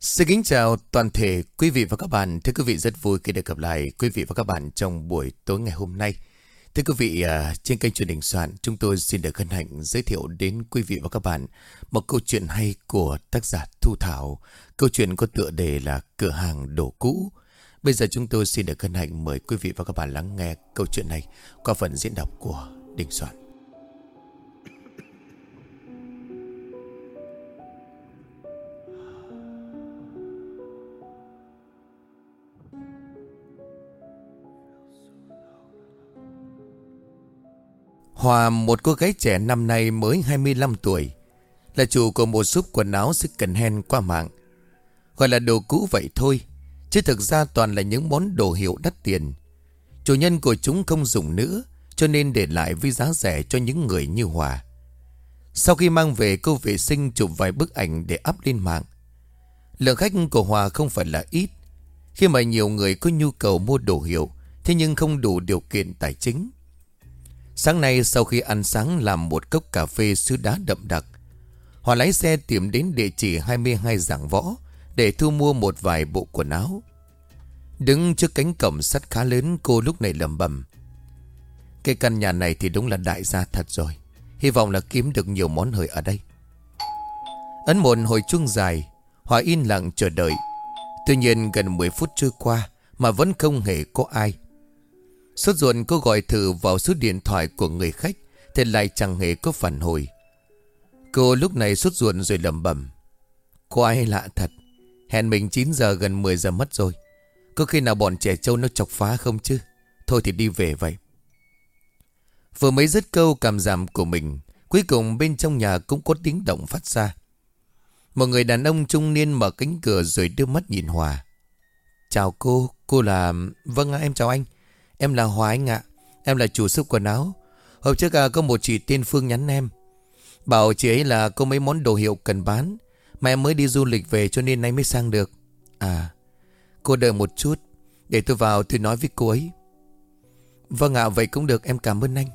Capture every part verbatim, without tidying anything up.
Xin kính chào toàn thể quý vị và các bạn. Thưa quý vị, rất vui khi được gặp lại quý vị và các bạn trong buổi tối ngày hôm nay. Thưa quý vị, à, trên kênh truyền hình Soạn, chúng tôi xin được hân hạnh giới thiệu đến quý vị và các bạn một câu chuyện hay của tác giả Thu Thảo. Câu chuyện có tựa đề là Cửa hàng đồ cũ. Bây giờ chúng tôi xin được hân hạnh mời quý vị và các bạn lắng nghe câu chuyện này qua phần diễn đọc của Đình Soạn. Hòa, một cô gái trẻ năm nay mới hai mươi lăm tuổi, là chủ của một shop quần áo second hand qua mạng. Gọi là đồ cũ vậy thôi, chứ thực ra toàn là những món đồ hiệu đắt tiền. Chủ nhân của chúng không dùng nữa, cho nên để lại với giá rẻ cho những người như Hòa. Sau khi mang về, cô vệ sinh chụp vài bức ảnh để up lên mạng. Lượng khách của Hòa không phải là ít, khi mà nhiều người có nhu cầu mua đồ hiệu, thế nhưng không đủ điều kiện tài chính. Sáng nay sau khi ăn sáng làm một cốc cà phê sứ đá đậm đặc, Hòa lái xe tìm đến địa chỉ hai mươi hai Giảng Võ để thu mua một vài bộ quần áo. Đứng trước cánh cổng sắt khá lớn, cô lúc này lẩm bẩm: cái căn nhà này thì đúng là đại gia thật rồi. Hy vọng là kiếm được nhiều món hời ở đây. Ấn một hồi chuông dài, Hòa yên lặng chờ đợi. Tuy nhiên gần mười phút trôi qua mà vẫn không hề có ai. Sốt ruột cô gọi thử vào số điện thoại của người khách thì lại chẳng hề có phản hồi. Cô lúc này sốt ruột rồi lẩm bẩm: có ai lạ thật. Hẹn mình chín giờ gần mười giờ mất rồi. Có khi nào bọn trẻ trâu nó chọc phá không chứ? Thôi thì đi về vậy. Vừa mới dứt câu cảm giảm của mình, cuối cùng bên trong nhà cũng có tiếng động phát ra. Một người đàn ông trung niên mở cánh cửa rồi đưa mắt nhìn Hòa. Chào cô, cô là... Vâng ạ, em chào anh. Em là Hòa anh ạ. Em là chủ shop quần áo. Hôm trước à, có một chị tên Phương nhắn em, bảo chị ấy là có mấy món đồ hiệu cần bán, mà em mới đi du lịch về cho nên nay mới sang được. À, cô đợi một chút, để tôi vào tôi nói với cô ấy. Vâng ạ, vậy cũng được, em cảm ơn anh.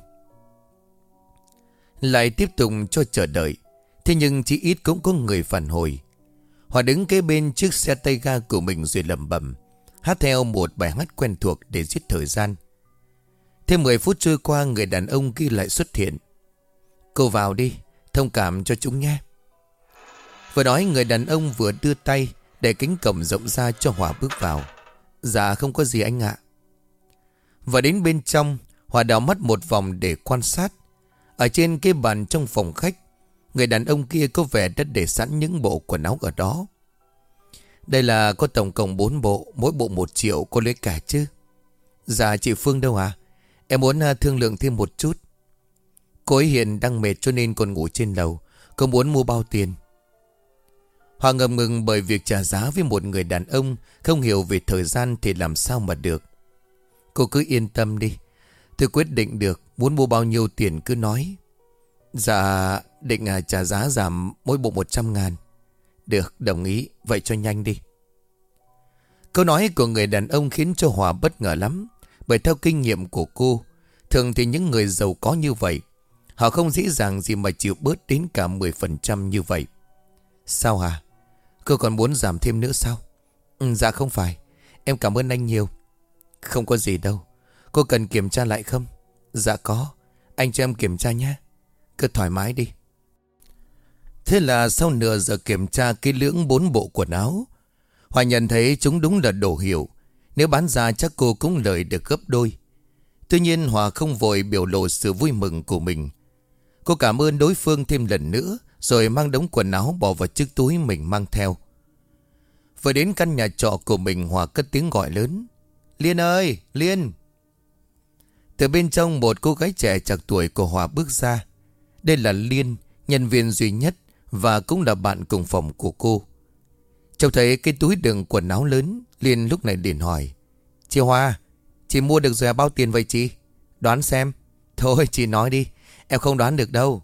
Lại tiếp tục cho chờ đợi. Thế nhưng chỉ ít cũng có người phản hồi. Hòa đứng kế bên chiếc xe tay ga của mình rồi lẩm bẩm, hát theo một bài hát quen thuộc để giết thời gian. Thêm mười phút trôi qua, người đàn ông kia lại xuất hiện. Cô vào đi, thông cảm cho chúng nhé. Vừa nói, người đàn ông vừa đưa tay để cánh cổng rộng ra cho Hòa bước vào. Dạ không có gì anh ạ. Và đến bên trong, Hòa đảo mắt một vòng để quan sát. Ở trên cái bàn trong phòng khách, người đàn ông kia có vẻ đã để sẵn những bộ quần áo ở đó. Đây là có tổng cộng bốn bộ, mỗi bộ một triệu, cô lấy cả chứ? Dạ chị Phương đâu à? Em muốn thương lượng thêm một chút. Cô ấy hiện đang mệt cho nên còn ngủ trên lầu. Cô muốn mua bao tiền? Hòa ngập ngừng bởi việc trả giá với một người đàn ông không hiểu về thời gian thì làm sao mà được. Cô cứ yên tâm đi, tôi quyết định được. Muốn mua bao nhiêu tiền cứ nói. Dạ định trả giá giảm mỗi bộ một trăm ngàn. Được, đồng ý, vậy cho nhanh đi. Câu nói của người đàn ông khiến cho Hòa bất ngờ lắm. Bởi theo kinh nghiệm của cô, thường thì những người giàu có như vậy, họ không dễ dàng gì mà chịu bớt đến cả mười phần trăm như vậy. Sao hả? Cô còn muốn giảm thêm nữa sao? Ừ, dạ không phải, em cảm ơn anh nhiều. Không có gì đâu. Cô cần kiểm tra lại không? Dạ có, anh cho em kiểm tra nhé. Cứ thoải mái đi. Thế là sau nửa giờ kiểm tra kỹ lưỡng bốn bộ quần áo, Hòa nhận thấy chúng đúng là đồ hiệu. Nếu bán ra chắc cô cũng lợi được gấp đôi. Tuy nhiên Hòa không vội biểu lộ sự vui mừng của mình. Cô cảm ơn đối phương thêm lần nữa, rồi mang đống quần áo bỏ vào chiếc túi mình mang theo. Vừa đến căn nhà trọ của mình, Hòa cất tiếng gọi lớn: Liên ơi, Liên! Từ bên trong, một cô gái trẻ chạc tuổi của Hòa bước ra. Đây là Liên, nhân viên duy nhất và cũng là bạn cùng phòng của cô. Trông thấy cái túi đựng quần áo lớn, Liên lúc này liền hỏi: Chị Hòa, chị mua được rồi bao tiền vậy chị? Đoán xem. Thôi chị nói đi, em không đoán được đâu.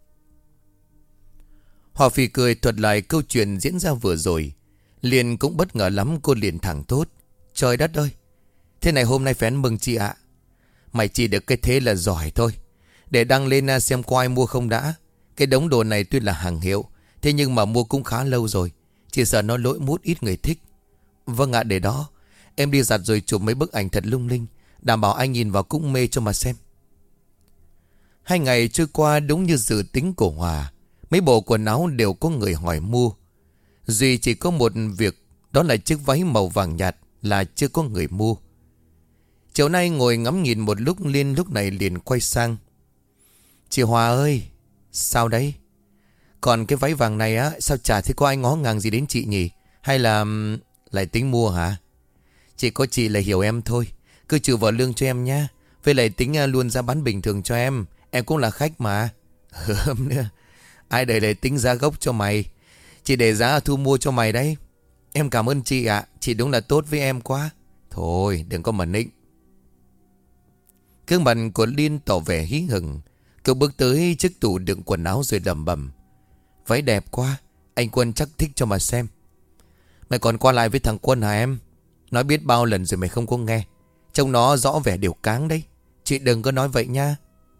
Hòa phì cười thuật lại câu chuyện diễn ra vừa rồi. Liên cũng bất ngờ lắm, cô liền thẳng thốt: Trời đất ơi, thế này hôm nay phải ăn mừng chị ạ. Mày chỉ được cái thế là giỏi thôi. Để đăng lên xem có ai mua không đã. Cái đống đồ này tuy là hàng hiệu, thế nhưng mà mua cũng khá lâu rồi. Chỉ sợ nó lỗi mút ít người thích. Vâng ạ, để đó em đi giặt rồi chụp mấy bức ảnh thật lung linh, đảm bảo anh nhìn vào cũng mê cho mà xem. Hai ngày trôi qua đúng như dự tính của Hòa. Mấy bộ quần áo đều có người hỏi mua. Duy chỉ có một việc, đó là chiếc váy màu vàng nhạt là chưa có người mua. Chiều nay ngồi ngắm nhìn một lúc, Liên lúc này liền quay sang. Chị Hòa ơi, sao đấy? Còn cái váy vàng này á, sao chả thấy có ai ngó ngàng gì đến chị nhỉ? Hay là lại tính mua hả? Chỉ có chị là hiểu em thôi. Cứ trừ vào lương cho em nha. Với lại tính luôn giá bán bình thường cho em. Em cũng là khách mà. Hớm nữa. Ai đời lại tính giá gốc cho mày. Chị để giá thu mua cho mày đấy. Em cảm ơn chị ạ. Chị đúng là tốt với em quá. Thôi đừng có mà nịnh. Gương mặt của Liên tỏ vẻ hí hửng. Cậu bước tới chiếc tủ đựng quần áo rồi lẩm bẩm. Váy đẹp quá. Anh Quân chắc thích cho mà xem. Mày còn qua lại với thằng Quân hả em? Nói biết bao lần rồi mày không có nghe. Trông nó rõ vẻ điều cáng đấy. Chị đừng có nói vậy nha.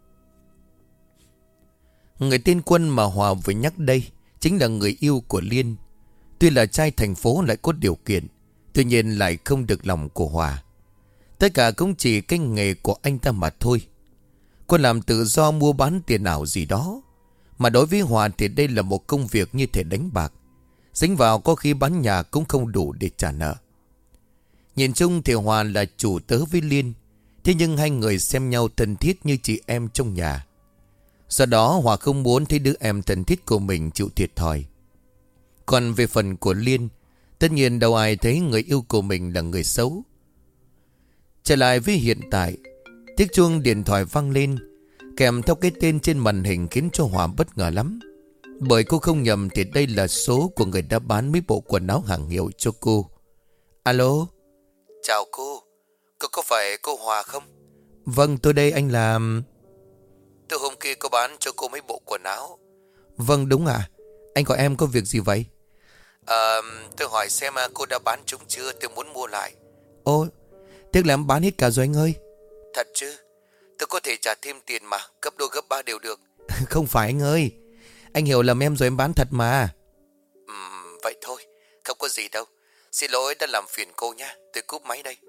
Người tên Quân mà Hòa vừa nhắc đây chính là người yêu của Liên. Tuy là trai thành phố lại có điều kiện, tuy nhiên lại không được lòng của Hòa. Tất cả cũng chỉ cái nghề của anh ta mà thôi. Quân làm tự do mua bán tiền ảo gì đó. Mà đối với Hòa thì đây là một công việc như thể đánh bạc. Dính vào có khi bán nhà cũng không đủ để trả nợ. Nhìn chung thì Hòa là chủ tớ với Liên. Thế nhưng hai người xem nhau thân thiết như chị em trong nhà. Do đó Hòa không muốn thấy đứa em thân thiết của mình chịu thiệt thòi. Còn về phần của Liên, tất nhiên đâu ai thấy người yêu của mình là người xấu. Trở lại với hiện tại, tiếng chuông điện thoại vang lên, kèm theo cái tên trên màn hình khiến cho Hòa bất ngờ lắm. Bởi cô không nhầm thì đây là số của người đã bán mấy bộ quần áo hàng hiệu cho cô. Alo. Chào cô. Cô có phải cô Hòa không? Vâng, tôi đây, anh là... Từ hôm kia cô bán cho cô mấy bộ quần áo. Vâng, đúng ạ. À? Anh gọi em có việc gì vậy? À, tôi hỏi xem cô đã bán chúng chưa, tôi muốn mua lại. Ô, tiếc là em bán hết cả rồi anh ơi. Thật chứ? Tôi có thể trả thêm tiền mà, gấp đôi gấp ba đều được. Không phải anh ơi. Anh hiểu lầm em rồi, em bán thật mà. Uhm, vậy thôi, không có gì đâu. Xin lỗi đã làm phiền cô nha, tôi cúp máy đây.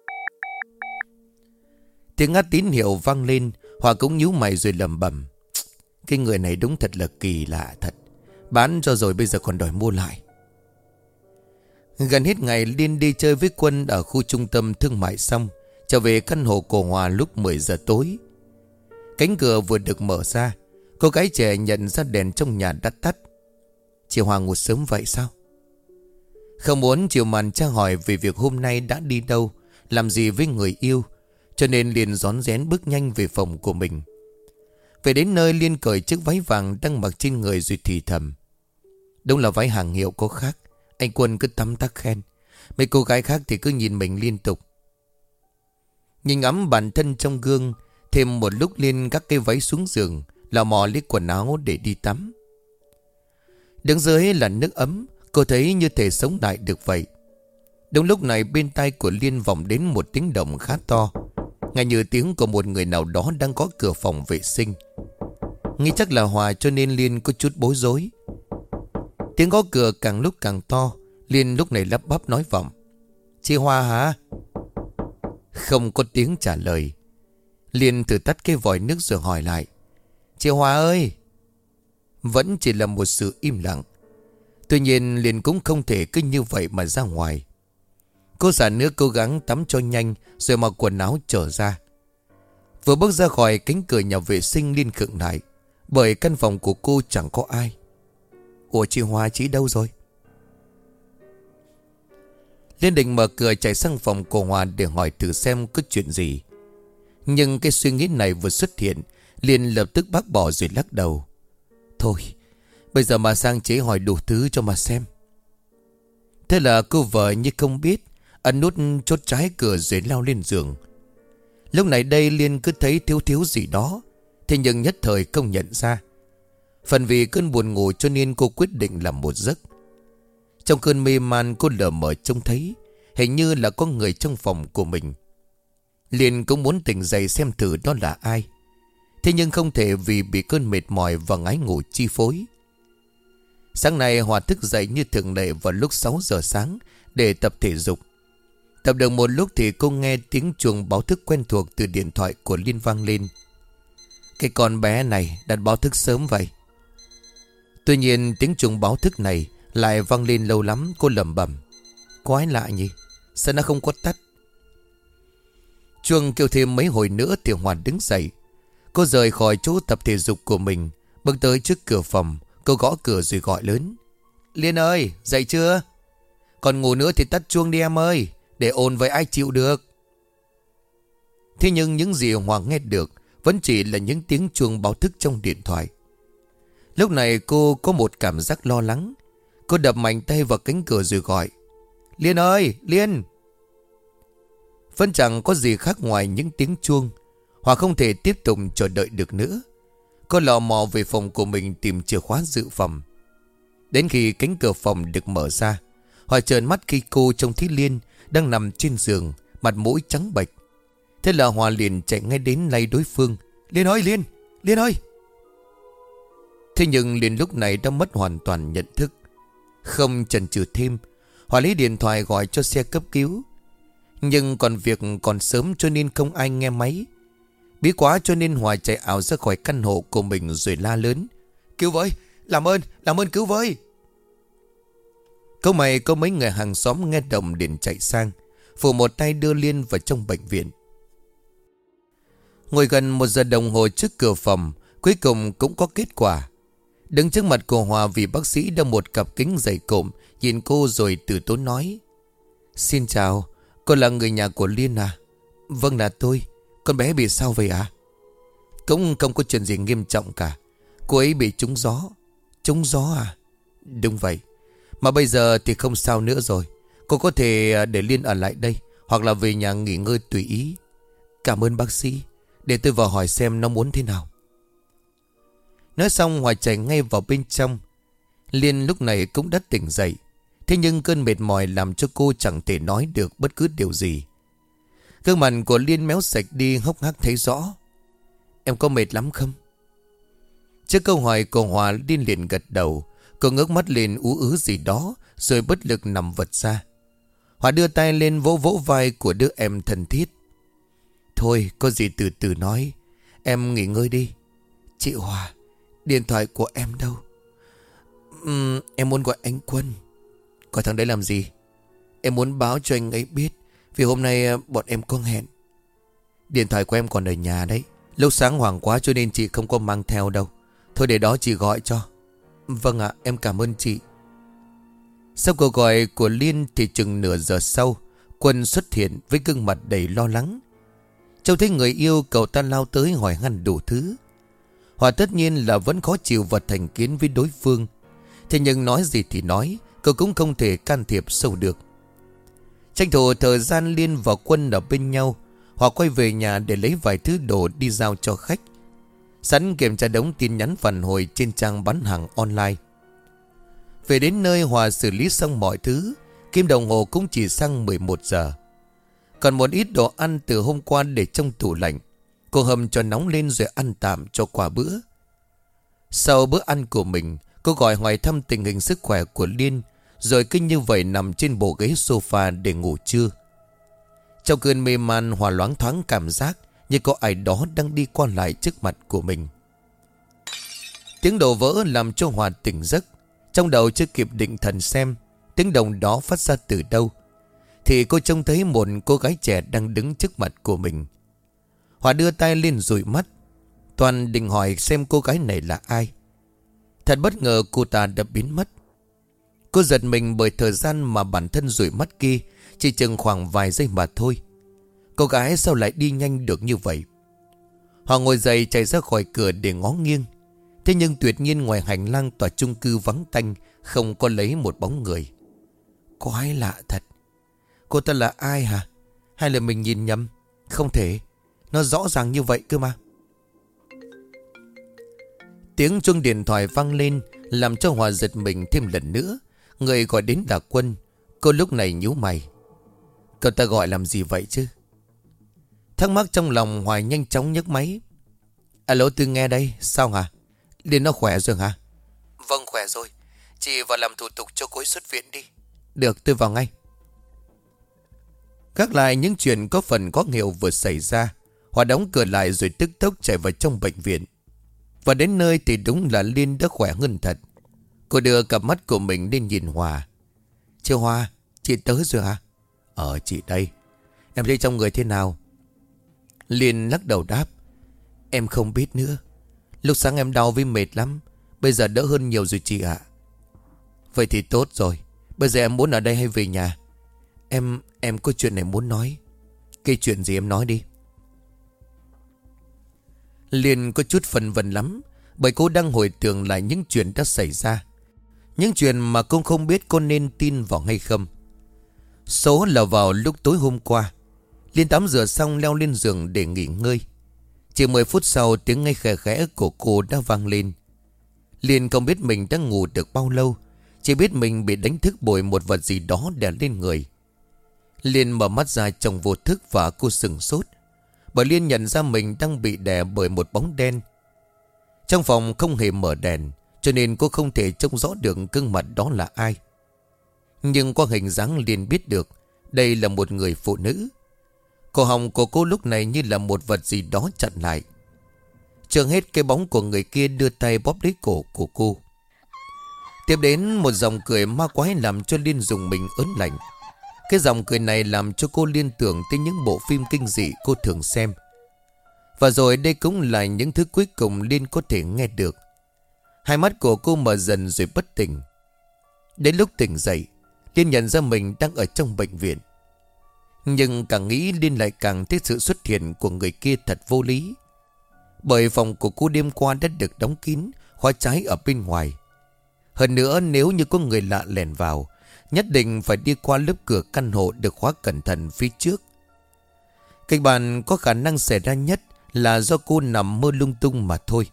Tiếng ngắt tín hiệu vang lên, Hòa cũng nhíu mày rồi lẩm bẩm. Cái người này đúng thật là kỳ lạ thật. Bán cho rồi bây giờ còn đòi mua lại. Gần hết ngày Liên đi chơi với Quân ở khu trung tâm thương mại xong, trở về căn hộ của Hòa lúc mười giờ tối. Cánh cửa vừa được mở ra, cô gái trẻ nhận ra đèn trong nhà đã tắt. Chị Hòa ngủ sớm vậy sao? Không muốn chịu màn tra hỏi về việc hôm nay đã đi đâu, làm gì với người yêu, cho nên Liên rón rén bước nhanh về phòng của mình. Về đến nơi Liên cởi chiếc váy vàng đang mặc trên người rồi thì thầm. Đúng là váy hàng hiệu có khác. Anh Quân cứ tắm tắc khen. Mấy cô gái khác thì cứ nhìn mình liên tục. Nhìn ngắm bản thân trong gương, thêm một lúc Liên gác cái váy xuống giường, lò mò lấy quần áo để đi tắm. Đứng dưới là nước ấm, cô thấy như thể sống lại được vậy. Đúng lúc này bên tai của Liên vọng đến một tiếng động khá to, ngay như tiếng của một người nào đó đang gõ cửa phòng vệ sinh. Nghĩ chắc là Hòa cho nên Liên có chút bối rối. Tiếng gõ cửa càng lúc càng to, Liên lúc này lắp bắp nói vọng. Chị Hòa hả? Không có tiếng trả lời. Liên thử tắt cái vòi nước rồi hỏi lại. Chị Hòa ơi! Vẫn chỉ là một sự im lặng. Tuy nhiên Liên cũng không thể cứ như vậy mà ra ngoài. Cô giả nữa cố gắng tắm cho nhanh rồi mặc quần áo trở ra. Vừa bước ra khỏi cánh cửa nhà vệ sinh Liên khựng lại, bởi căn phòng của cô chẳng có ai. Ủa chị Hòa chị đâu rồi? Liên định mở cửa chạy sang phòng của Hòa để hỏi thử xem có chuyện gì. Nhưng cái suy nghĩ này vừa xuất hiện, Liên lập tức bác bỏ rồi lắc đầu. Thôi, bây giờ mà sang chế hỏi đủ thứ cho mà xem. Thế là cô vợ như không biết, ấn nút chốt trái cửa rồi lao lên giường. Lúc này đây Liên cứ thấy thiếu thiếu gì đó, thế nhưng nhất thời không nhận ra. Phần vì cơn buồn ngủ cho nên cô quyết định làm một giấc. Trong cơn mê man cô lờ mờ trông thấy hình như là có người trong phòng của mình. Liên cũng muốn tỉnh dậy xem thử đó là ai. Thế nhưng không thể vì bị cơn mệt mỏi và ngái ngủ chi phối. Sáng nay Hòa thức dậy như thường lệ vào lúc sáu giờ sáng để tập thể dục. Tập được một lúc thì cô nghe tiếng chuông báo thức quen thuộc từ điện thoại của Liên vang lên. Cái con bé này đặt báo thức sớm vậy. Tuy nhiên tiếng chuông báo thức này lại vang lên lâu lắm. Cô lẩm bẩm, quái lạ nhỉ, sao nó không có tắt. Chuông kêu thêm mấy hồi nữa thì Hòa đứng dậy. Cô rời khỏi chỗ tập thể dục của mình, bước tới trước cửa phòng. Cô gõ cửa rồi gọi lớn, Liên ơi, dậy chưa? Còn ngủ nữa thì tắt chuông đi em ơi, để ồn với ai chịu được. Thế nhưng những gì Hòa nghe được vẫn chỉ là những tiếng chuông báo thức trong điện thoại. Lúc này cô có một cảm giác lo lắng. Cô đập mạnh tay vào cánh cửa rồi gọi, Liên ơi, Liên. Vẫn chẳng có gì khác ngoài những tiếng chuông. Hòa không thể tiếp tục chờ đợi được nữa. Cô lò mò về phòng của mình tìm chìa khóa dự phòng. Đến khi cánh cửa phòng được mở ra, Hòa trợn mắt khi cô trông thấy Liên đang nằm trên giường, mặt mũi trắng bệch. Thế là Hòa liền chạy ngay đến lay đối phương, Liên ơi, Liên, Liên ơi. Thế nhưng Liên lúc này đã mất hoàn toàn nhận thức. Không chần chừ thêm, Hòa lấy điện thoại gọi cho xe cấp cứu. Nhưng còn việc còn sớm cho nên không ai nghe máy. Bí quá cho nên Hòa chạy ảo ra khỏi căn hộ của mình rồi la lớn, cứu với, làm ơn, làm ơn cứu với. Câu mày có mấy người hàng xóm nghe động liền chạy sang, phụ một tay đưa Liên vào trong bệnh viện. Ngồi gần một giờ đồng hồ trước cửa phòng, cuối cùng cũng có kết quả. Đứng trước mặt của Hòa vì bác sĩ đeo một cặp kính dày cộm, nhìn cô rồi từ tốn nói, xin chào, cô là người nhà của Liên à? Vâng, là tôi. Con bé bị sao vậy ạ? À? Cũng không có chuyện gì nghiêm trọng cả. Cô ấy bị trúng gió. Trúng gió à? Đúng vậy. Mà bây giờ thì không sao nữa rồi. Cô có thể để Liên ở lại đây, hoặc là về nhà nghỉ ngơi tùy ý. Cảm ơn bác sĩ. Để tôi vào hỏi xem nó muốn thế nào. Nói xong Hòa chạy ngay vào bên trong. Liên lúc này cũng đã tỉnh dậy. Thế nhưng cơn mệt mỏi làm cho cô chẳng thể nói được bất cứ điều gì. Gương mặt của Liên méo sạch đi, hốc hác thấy rõ. Em có mệt lắm không? Trước câu hỏi của Hòa, Liên liền gật đầu. Cô ngước mắt lên ú ứ gì đó, rồi bất lực nằm vật ra. Hòa đưa tay lên vỗ vỗ vai của đứa em thân thiết. Thôi có gì từ từ nói. Em nghỉ ngơi đi. Chị Hòa, điện thoại của em đâu? uhm, Em muốn gọi anh Quân. Gọi thằng đấy làm gì? Em muốn báo cho anh ấy biết, vì hôm nay bọn em có hẹn. Điện thoại của em còn ở nhà đấy. Lúc sáng hoảng quá cho nên chị không có mang theo đâu. Thôi để đó chị gọi cho. Vâng ạ, em cảm ơn chị. Sau cuộc gọi của Liên thì chừng nửa giờ sau, Quân xuất hiện với gương mặt đầy lo lắng. Trông thấy người yêu, cậu ta lao tới hỏi han đủ thứ. Hòa tất nhiên là vẫn khó chịu và thành kiến với đối phương. Thế nhưng nói gì thì nói, cậu cũng không thể can thiệp sâu được. Tranh thủ thời gian Liên và Quân ở bên nhau, Hòa quay về nhà để lấy vài thứ đồ đi giao cho khách. Sẵn kiểm tra đống tin nhắn phản hồi trên trang bán hàng online. Về đến nơi, Hòa xử lý xong mọi thứ. Kim đồng hồ cũng chỉ sang mười một giờ. Còn một ít đồ ăn từ hôm qua để trong tủ lạnh, cô hầm cho nóng lên rồi ăn tạm cho qua bữa. Sau bữa ăn của mình, cô gọi hỏi thăm tình hình sức khỏe của Liên, rồi cứ như vậy nằm trên bộ ghế sofa để ngủ trưa. Trong cơn mê man, Hòa loáng thoáng cảm giác như có ai đó đang đi qua lại trước mặt của mình. Tiếng đổ vỡ làm cho Hòa tỉnh giấc. Trong đầu chưa kịp định thần xem tiếng động đó phát ra từ đâu, thì cô trông thấy một cô gái trẻ đang đứng trước mặt của mình. Hòa đưa tay lên dụi mắt. Toàn định hỏi xem cô gái này là ai. Thật bất ngờ, cô ta đã biến mất. Cô giật mình bởi thời gian mà bản thân dụi mắt kia chỉ chừng khoảng vài giây mà thôi. Cô gái sao lại đi nhanh được như vậy? Hòa ngồi dậy chạy ra khỏi cửa để ngó nghiêng. Thế nhưng tuyệt nhiên ngoài hành lang tòa chung cư vắng tanh, không có lấy một bóng người. Quái lạ thật. Cô ta là ai hả? Hay là mình nhìn nhầm? Không thể, nó rõ ràng như vậy cơ mà. Tiếng chuông điện thoại vang lên làm cho Hòa giật mình thêm lần nữa. Người gọi đến là Quân. Cô lúc này nhíu mày. Cậu ta gọi làm gì vậy chứ? Thắc mắc trong lòng, Hòa nhanh chóng nhấc máy. Alo, tôi nghe đây. Sao hả? Liên nó khỏe rồi hả? Vâng, khỏe rồi. Chị vào làm thủ tục cho cô ấy xuất viện đi. Được, tôi vào ngay. Gác lại những chuyện có phần có nghèo vừa xảy ra, Hòa đóng cửa lại rồi tức tốc chạy vào trong bệnh viện. Và đến nơi thì đúng là Liên đã khỏe hơn thật. Cô đưa cặp mắt của mình lên nhìn Hòa. Chị Hòa, chị tới rồi hả? Ờ, chị đây. Em thấy trong người thế nào? Liên lắc đầu đáp. Em không biết nữa. Lúc sáng em đau với mệt lắm. Bây giờ đỡ hơn nhiều rồi chị ạ. Vậy thì tốt rồi. Bây giờ em muốn ở đây hay về nhà? Em, em có chuyện này muốn nói. Cái chuyện gì em nói đi. Liên có chút phân vân lắm, bởi cô đang hồi tưởng lại những chuyện đã xảy ra. Những chuyện mà cô không biết cô nên tin vào hay không. Số là vào lúc tối hôm qua, Liên tắm rửa xong leo lên giường để nghỉ ngơi. Chỉ mười phút sau, tiếng ngay khẽ khẽ của cô đã vang lên. Liên không biết mình đã ngủ được bao lâu, chỉ biết mình bị đánh thức bởi một vật gì đó đè lên người. Liên mở mắt ra trong vô thức và cô sừng sốt, bởi Liên nhận ra mình đang bị đè bởi một bóng đen. Trong phòng không hề mở đèn, cho nên cô không thể trông rõ được gương mặt đó là ai. Nhưng qua hình dáng Liên biết được đây là một người phụ nữ. Cổ họng của cô lúc này như là một vật gì đó chặn lại. Chưa hết, cái bóng của người kia đưa tay bóp lấy cổ của cô. Tiếp đến một dòng cười ma quái làm cho Liên dùng mình ớn lạnh. Cái dòng cười này làm cho cô liên tưởng tới những bộ phim kinh dị cô thường xem. Và rồi đây cũng là những thứ cuối cùng Liên có thể nghe được. Hai mắt của cô mở dần rồi bất tỉnh. Đến lúc tỉnh dậy, Liên nhận ra mình đang ở trong bệnh viện. Nhưng càng nghĩ Liên lại càng thấy sự xuất hiện của người kia thật vô lý. Bởi phòng của cô đêm qua đã được đóng kín, khóa trái ở bên ngoài. Hơn nữa, nếu như có người lạ lẻn vào, nhất định phải đi qua lớp cửa căn hộ được khóa cẩn thận phía trước. Kịch bản có khả năng xảy ra nhất là do cô nằm mơ lung tung mà thôi.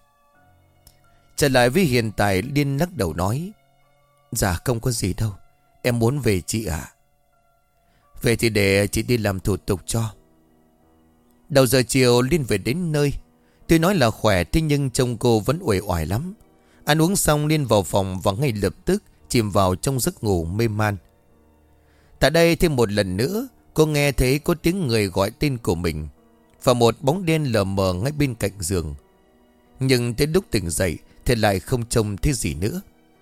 Trở lại với hiện tại, Liên lắc đầu nói. Dạ không có gì đâu, em muốn về chị ạ. Về thì để chị đi làm thủ tục cho. Đầu giờ chiều Liên về đến nơi. Tuy nói là khỏe, thế nhưng trông cô vẫn uể oải lắm. Ăn uống xong Liên vào phòng và ngay lập tức chìm vào trong giấc ngủ mê man. Tại đây thêm một lần nữa, cô nghe thấy có tiếng người gọi tên của mình và một bóng đen lờ mờ ngay bên cạnh giường. Nhưng tới lúc tỉnh dậy thì lại không trông thấy gì nữa.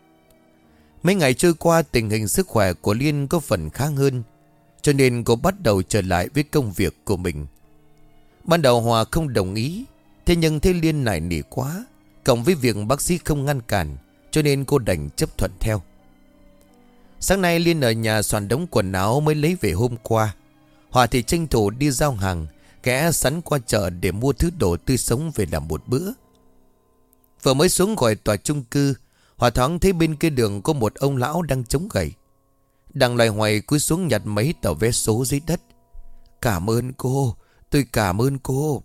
Mấy ngày trôi qua, tình hình sức khỏe của Liên có phần khá hơn, cho nên cô bắt đầu trở lại với công việc của mình. Ban đầu Hòa không đồng ý, thế nhưng thấy Liên nài nỉ quá, cộng với việc bác sĩ không ngăn cản, cho nên cô đành chấp thuận theo. Sáng nay Liên ở nhà soạn đống quần áo mới lấy về hôm qua. Hòa thì tranh thủ đi giao hàng, ghé sắn qua chợ để mua thứ đồ tươi sống về làm một bữa. Vừa mới xuống khỏi tòa chung cư, Hòa thoáng thấy bên kia đường có một ông lão đang chống gậy. Đang loay hoay cúi xuống nhặt mấy tờ vé số dưới đất. Cảm ơn cô, tôi cảm ơn cô.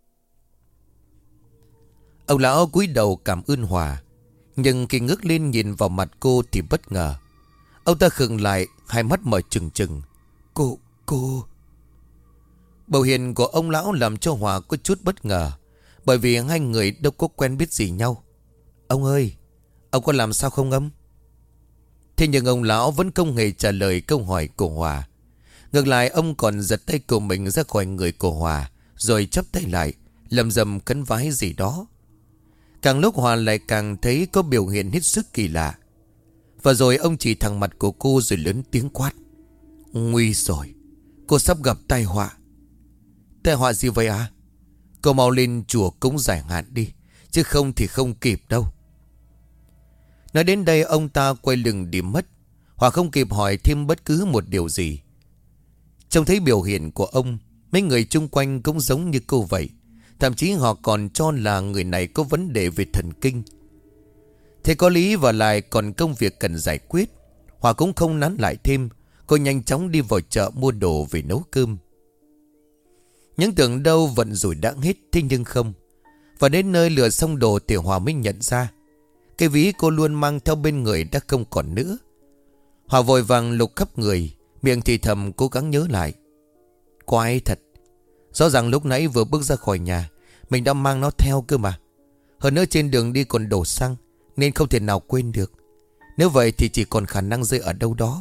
Ông lão cúi đầu cảm ơn Hòa, nhưng khi ngước lên nhìn vào mặt cô thì bất ngờ. Ông ta khựng lại, hai mắt mở trừng trừng. Cô, cô... Biểu hiện của ông lão làm cho Hòa có chút bất ngờ, bởi vì hai người đâu có quen biết gì nhau. Ông ơi, ông có làm sao không ông? Thế nhưng ông lão vẫn không hề trả lời câu hỏi của Hòa. Ngược lại, ông còn giật tay của mình ra khỏi người của Hòa, rồi chắp tay lại, lầm rầm khấn vái gì đó. Càng lúc Hòa lại càng thấy có biểu hiện hết sức kỳ lạ. Và rồi ông chỉ thẳng mặt của cô rồi lớn tiếng quát. Nguy rồi, cô sắp gặp tai họa. Tai họa gì vậy à? Cô mau lên chùa cúng giải hạn đi, chứ không thì không kịp đâu. Nói đến đây ông ta quay lưng đi mất. Hòa không kịp hỏi thêm bất cứ một điều gì. Trông thấy biểu hiện của ông, mấy người chung quanh cũng giống như cô vậy. Thậm chí họ còn cho là người này có vấn đề về thần kinh. Thế có lý và lại còn công việc cần giải quyết. Hòa cũng không nán lại thêm. Cô nhanh chóng đi vào chợ mua đồ về nấu cơm. Những tưởng đâu vận rủi đã hết, thế nhưng không. Và đến nơi lừa xong đồ thì Hòa mới nhận ra cái ví cô luôn mang theo bên người đã không còn nữa. Hòa vội vàng lục khắp người, miệng thì thầm cố gắng nhớ lại. Quái thật, rõ ràng lúc nãy vừa bước ra khỏi nhà mình đã mang nó theo cơ mà. Hơn nữa trên đường đi còn đổ xăng, nên không thể nào quên được. Nếu vậy thì chỉ còn khả năng rơi ở đâu đó.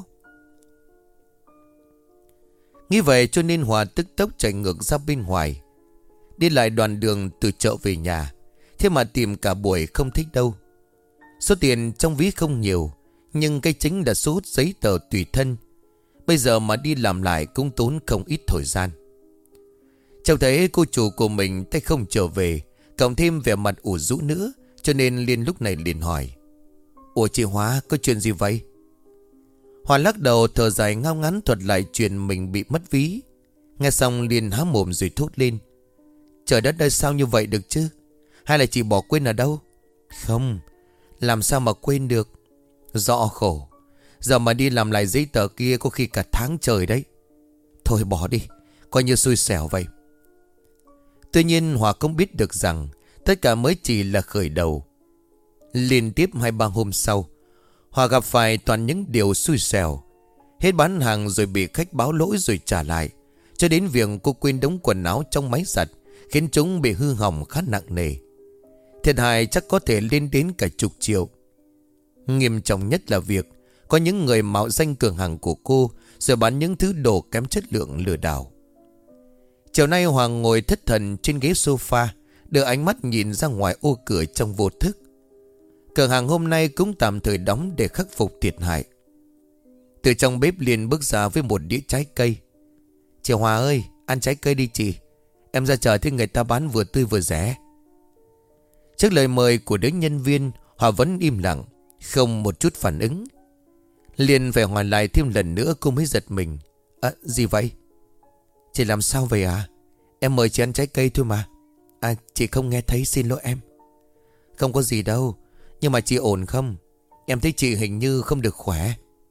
Nghĩ vậy cho nên Hòa tức tốc chạy ngược ra bên ngoài. Đi lại đoạn đường từ chợ về nhà, thế mà tìm cả buổi không thích đâu. Số tiền trong ví không nhiều, nhưng cái chính là số giấy tờ tùy thân. Bây giờ mà đi làm lại cũng tốn không ít thời gian. Cháu thấy cô chủ của mình tay không trở về, cộng thêm vẻ mặt ủ rũ nữa, cho nên Liên lúc này liền hỏi: Ủa chị Hóa, có chuyện gì vậy? Hòa lắc đầu thở dài ngao ngán thuật lại chuyện mình bị mất ví. Nghe xong Liên há mồm rồi thốt lên: Trời đất ơi, sao như vậy được chứ? Hay là chị bỏ quên ở đâu? Không, làm sao mà quên được. Rõ khổ, giờ mà đi làm lại giấy tờ kia có khi cả tháng trời đấy. Thôi bỏ đi, coi như xui xẻo vậy. Tuy nhiên Hòa không biết được rằng tất cả mới chỉ là khởi đầu. Liên tiếp hai ba hôm sau, Hòa gặp phải toàn những điều xui xẻo. Hết bán hàng rồi bị khách báo lỗi rồi trả lại, cho đến việc cô quên đống quần áo trong máy giặt, khiến chúng bị hư hỏng khá nặng nề. Thiệt hại chắc có thể lên đến cả chục triệu. Nghiêm trọng nhất là việc có những người mạo danh cửa hàng của cô rồi bán những thứ đồ kém chất lượng lừa đảo. Chiều nay Hoàng ngồi thất thần trên ghế sofa, đưa ánh mắt nhìn ra ngoài ô cửa trong vô thức. Cửa hàng hôm nay cũng tạm thời đóng để khắc phục thiệt hại. Từ trong bếp Liên bước ra với một đĩa trái cây. Chị Hòa ơi, ăn trái cây đi chị. Em ra chợ thấy người ta bán vừa tươi vừa rẻ. Trước lời mời của đứa nhân viên, Hòa vẫn im lặng, không một chút phản ứng. Liên phải hỏi lại thêm lần nữa cô mới giật mình. À, gì vậy? Chị làm sao vậy à? Em mời chị ăn trái cây thôi mà. À, chị không nghe thấy, xin lỗi em. Không có gì đâu, nhưng mà chị ổn không? Em thấy chị hình như không được khỏe.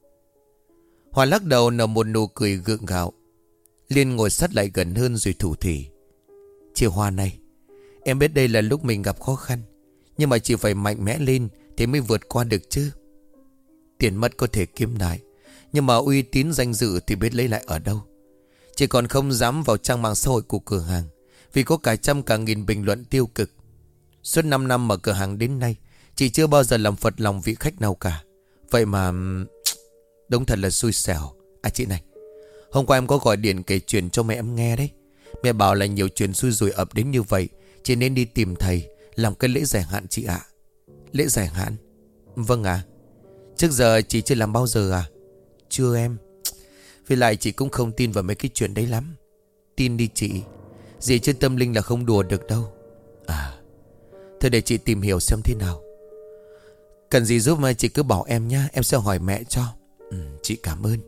Hòa lắc đầu nở một nụ cười gượng gạo. Liên ngồi sát lại gần hơn rồi thủ thỉ: Chị Hòa này, em biết đây là lúc mình gặp khó khăn, nhưng mà chị phải mạnh mẽ lên thì mới vượt qua được chứ. Tiền mất có thể kiếm lại, nhưng mà uy tín danh dự thì biết lấy lại ở đâu. Chị còn không dám vào trang mạng xã hội của cửa hàng, vì có cả trăm cả nghìn bình luận tiêu cực. Suốt năm năm mở cửa hàng đến nay, chị chưa bao giờ làm phật lòng vị khách nào cả. Vậy mà đúng thật là xui xẻo. À chị này, hôm qua em có gọi điện kể chuyện cho mẹ em nghe đấy. Mẹ bảo là nhiều chuyện xui rủi ập đến như vậy, chị nên đi tìm thầy làm cái lễ giải hạn chị ạ. Lễ giải hạn? Vâng ạ. Trước giờ chị chưa làm bao giờ à? Chưa em. Vì lại chị cũng không tin vào mấy cái chuyện đấy lắm. Tin đi chị, gì trên tâm linh là không đùa được đâu. À, thôi để chị tìm hiểu xem thế nào. Cần gì giúp mà chị cứ bảo em nhá, em sẽ hỏi mẹ cho. Ừ, chị cảm ơn.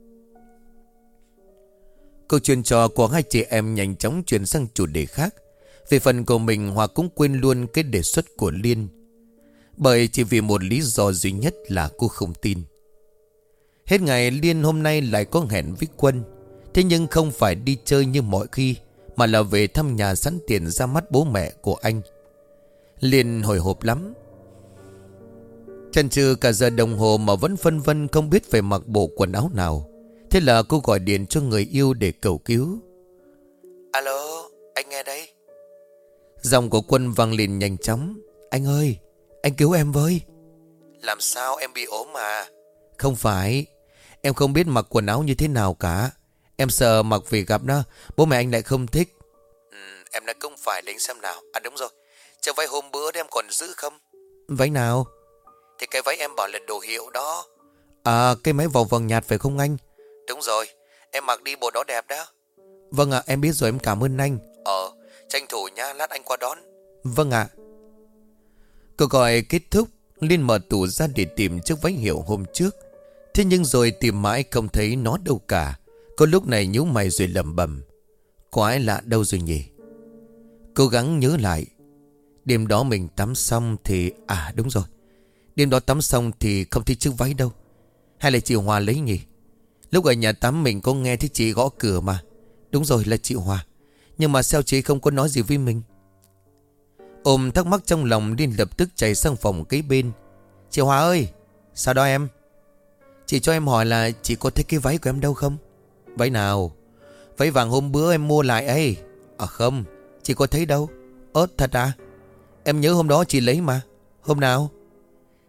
Câu chuyện trò của hai chị em nhanh chóng chuyển sang chủ đề khác. Về phần của mình, Hòa cũng quên luôn cái đề xuất của Liên, bởi chỉ vì một lý do duy nhất là cô không tin. Hết ngày Liên hôm nay lại có hẹn với Quân. Thế nhưng không phải đi chơi như mọi khi, mà là về thăm nhà sẵn tiền ra mắt bố mẹ của anh. Liên hồi hộp lắm, chần chừ cả giờ đồng hồ mà vẫn phân vân không biết phải mặc bộ quần áo nào. Thế là cô gọi điện cho người yêu để cầu cứu. Alo, anh nghe đây. Giọng của Quân vang lên nhanh chóng. Anh ơi, anh cứu em với. Làm sao, em bị ốm à? Không phải, em không biết mặc quần áo như thế nào cả. Em sợ mặc về gặp nó, bố mẹ anh lại không thích. ừ, Em đã không phải lấy xem nào. À đúng rồi, chiếc váy hôm bữa em còn giữ không? Váy nào? Thì cái váy em bảo là đồ hiệu đó. À, cái máy vòng vàng nhạt phải không anh? Đúng rồi, em mặc đi bộ đó đẹp đó. Vâng ạ, em biết rồi, em cảm ơn anh. Ờ, tranh thủ nha, lát anh qua đón. Vâng ạ. Cuộc gọi kết thúc, Liên mở tủ ra để tìm chiếc váy hiệu hôm trước. Thế nhưng rồi tìm mãi không thấy nó đâu cả. Cô lúc này nhíu mày rồi lẩm bẩm: quái lạ đâu rồi nhỉ? Cố gắng nhớ lại. Đêm đó mình tắm xong thì... À đúng rồi, đêm đó tắm xong thì không thấy chiếc váy đâu. Hay là chị Hòa lấy nhỉ? Lúc ở nhà tắm mình có nghe thấy chị gõ cửa mà. Đúng rồi, là chị Hòa. Nhưng mà sao chị không có nói gì với mình? Ôm thắc mắc trong lòng, Liên lập tức chạy sang phòng kế bên. Chị Hòa ơi, sao đó em? Chị cho em hỏi là chị có thấy cái váy của em đâu không? Váy nào? Váy vàng hôm bữa em mua lại ấy. À không, chị có thấy đâu. Ơ thật à? Em nhớ hôm đó chị lấy mà. Hôm nào?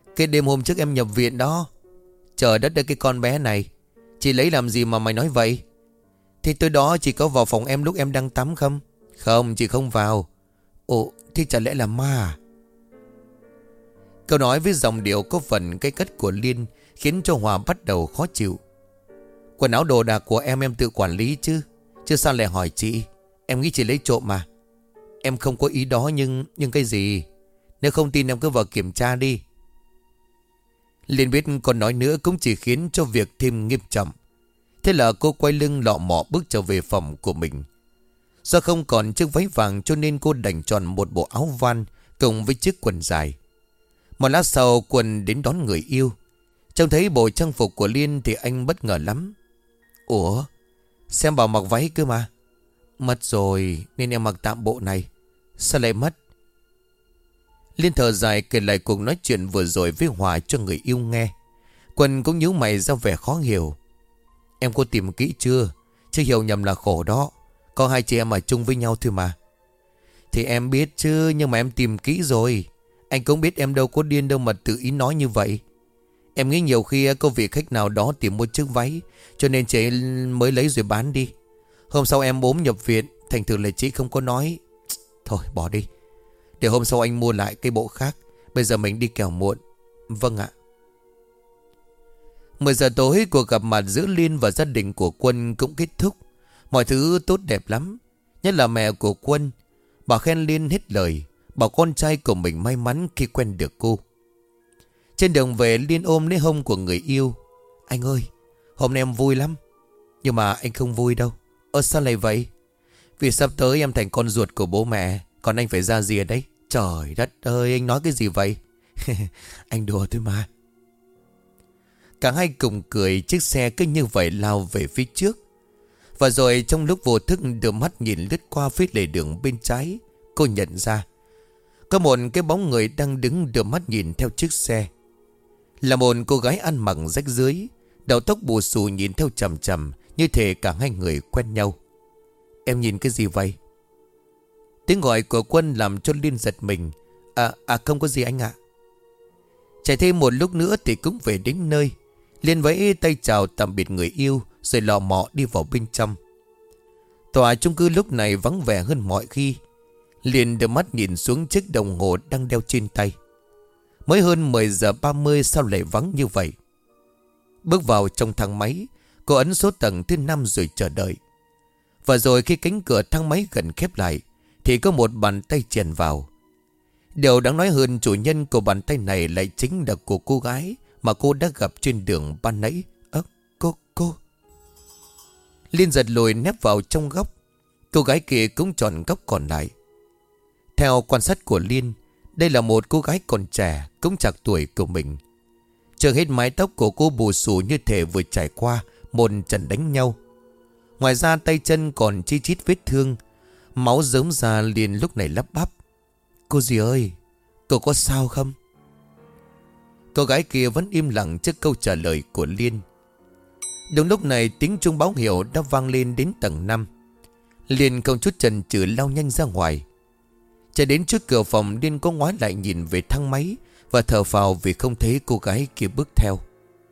Cái đêm hôm trước em nhập viện đó. Trời đất ơi, cái con bé này, chị lấy làm gì mà mày nói vậy? Thì tối đó chị có vào phòng em lúc em đang tắm không? Không, chị không vào. Ồ, thì chả lẽ là ma à? Câu nói với giọng điệu có phần cái cất của Liên khiến cho Hòa bắt đầu khó chịu. Quần áo đồ đạc của em em tự quản lý chứ. Chứ sao lại hỏi chị? Em nghĩ chị lấy trộm mà. Em không có ý đó, nhưng nhưng cái gì? Nếu không tin em cứ vào kiểm tra đi. Liên biết còn nói nữa cũng chỉ khiến cho việc thêm nghiêm trọng. Thế là cô quay lưng lọ mọ bước trở về phòng của mình. Do không còn chiếc váy vàng cho nên cô đành chọn một bộ áo van cùng với chiếc quần dài. Một lát sau Quân đến đón người yêu. Trông thấy bộ trang phục của Liên thì anh bất ngờ lắm. Ủa, xem bảo mặc váy cơ mà. Mất rồi nên em mặc tạm bộ này. Sao lại mất? Liên thở dài kể lại cuộc nói chuyện vừa rồi với Hòa cho người yêu nghe. Quân cũng nhíu mày ra vẻ khó hiểu. Em có tìm kỹ chưa? Chứ hiểu nhầm là khổ đó. Có hai chị em ở chung với nhau thôi mà. Thì em biết chứ, nhưng mà em tìm kỹ rồi. Anh cũng biết em đâu có điên đâu mà tự ý nói như vậy. Em nghĩ nhiều khi có vị khách nào đó tìm một chiếc váy, cho nên chị mới lấy rồi bán đi. Hôm sau em ốm nhập viện, thành thử là chị không có nói. Thôi bỏ đi, để hôm sau anh mua lại cái bộ khác. Bây giờ mình đi kẻo muộn. Vâng ạ. mười giờ tối, cuộc gặp mặt giữa Liên và gia đình của Quân cũng kết thúc. Mọi thứ tốt đẹp lắm. Nhất là mẹ của Quân. Bà khen Liên hết lời, bảo con trai của mình may mắn khi quen được cô. Trên đường về, Liên ôm lấy hông của người yêu. Anh ơi, hôm nay em vui lắm. Nhưng mà anh không vui đâu. Ơ sao lại vậy? Vì sắp tới em thành con ruột của bố mẹ, còn anh phải ra rìa đấy. Trời đất ơi, anh nói cái gì vậy? Anh đùa thôi mà. Cả hai cùng cười, chiếc xe cứ như vậy lao về phía trước. Và rồi trong lúc vô thức đưa mắt nhìn lướt qua phía lề đường bên trái, cô nhận ra có một cái bóng người đang đứng đưa mắt nhìn theo chiếc xe. Là một cô gái ăn mặc rách rưới, đầu tóc bù xù nhìn theo chằm chằm, như thể cả hai người quen nhau. Em nhìn cái gì vậy? Tiếng gọi của Quân làm cho Liên giật mình. À, à không có gì anh ạ. Chạy thêm một lúc nữa thì cũng về đến nơi. Liên vẫy tay chào tạm biệt người yêu, rồi lọ mọ đi vào bên trong. Tòa chung cư lúc này vắng vẻ hơn mọi khi. Liên đưa mắt nhìn xuống chiếc đồng hồ đang đeo trên tay. Mới hơn mười giờ ba mươi sao lại vắng như vậy? Bước vào trong thang máy, cô ấn số tầng thứ năm rồi chờ đợi. Và rồi khi cánh cửa thang máy gần khép lại thì có một bàn tay chèn vào. Điều đáng nói hơn, chủ nhân của bàn tay này lại chính là của cô gái mà cô đã gặp trên đường ban nãy. Ơ, cô, cô. Liên giật lùi nép vào trong góc. Cô gái kia cũng chọn góc còn lại. Theo quan sát của Liên, đây là một cô gái còn trẻ, cũng chạc tuổi của mình. Chưa hết mái tóc của cô bù xù như thể vừa trải qua một trận đánh nhau. Ngoài ra tay chân còn chi chít vết thương, máu rớm ra. Liên lúc này lắp bắp. Cô dì ơi, cô có sao không? Cô gái kia vẫn im lặng trước câu trả lời của Liên. Đúng lúc này tiếng chuông báo hiệu đã vang lên đến tầng năm. Liên không chút chần chừ lao nhanh ra ngoài. Chạy đến trước cửa phòng, Liên có ngoái lại nhìn về thang máy và thở phào vì không thấy cô gái kia bước theo.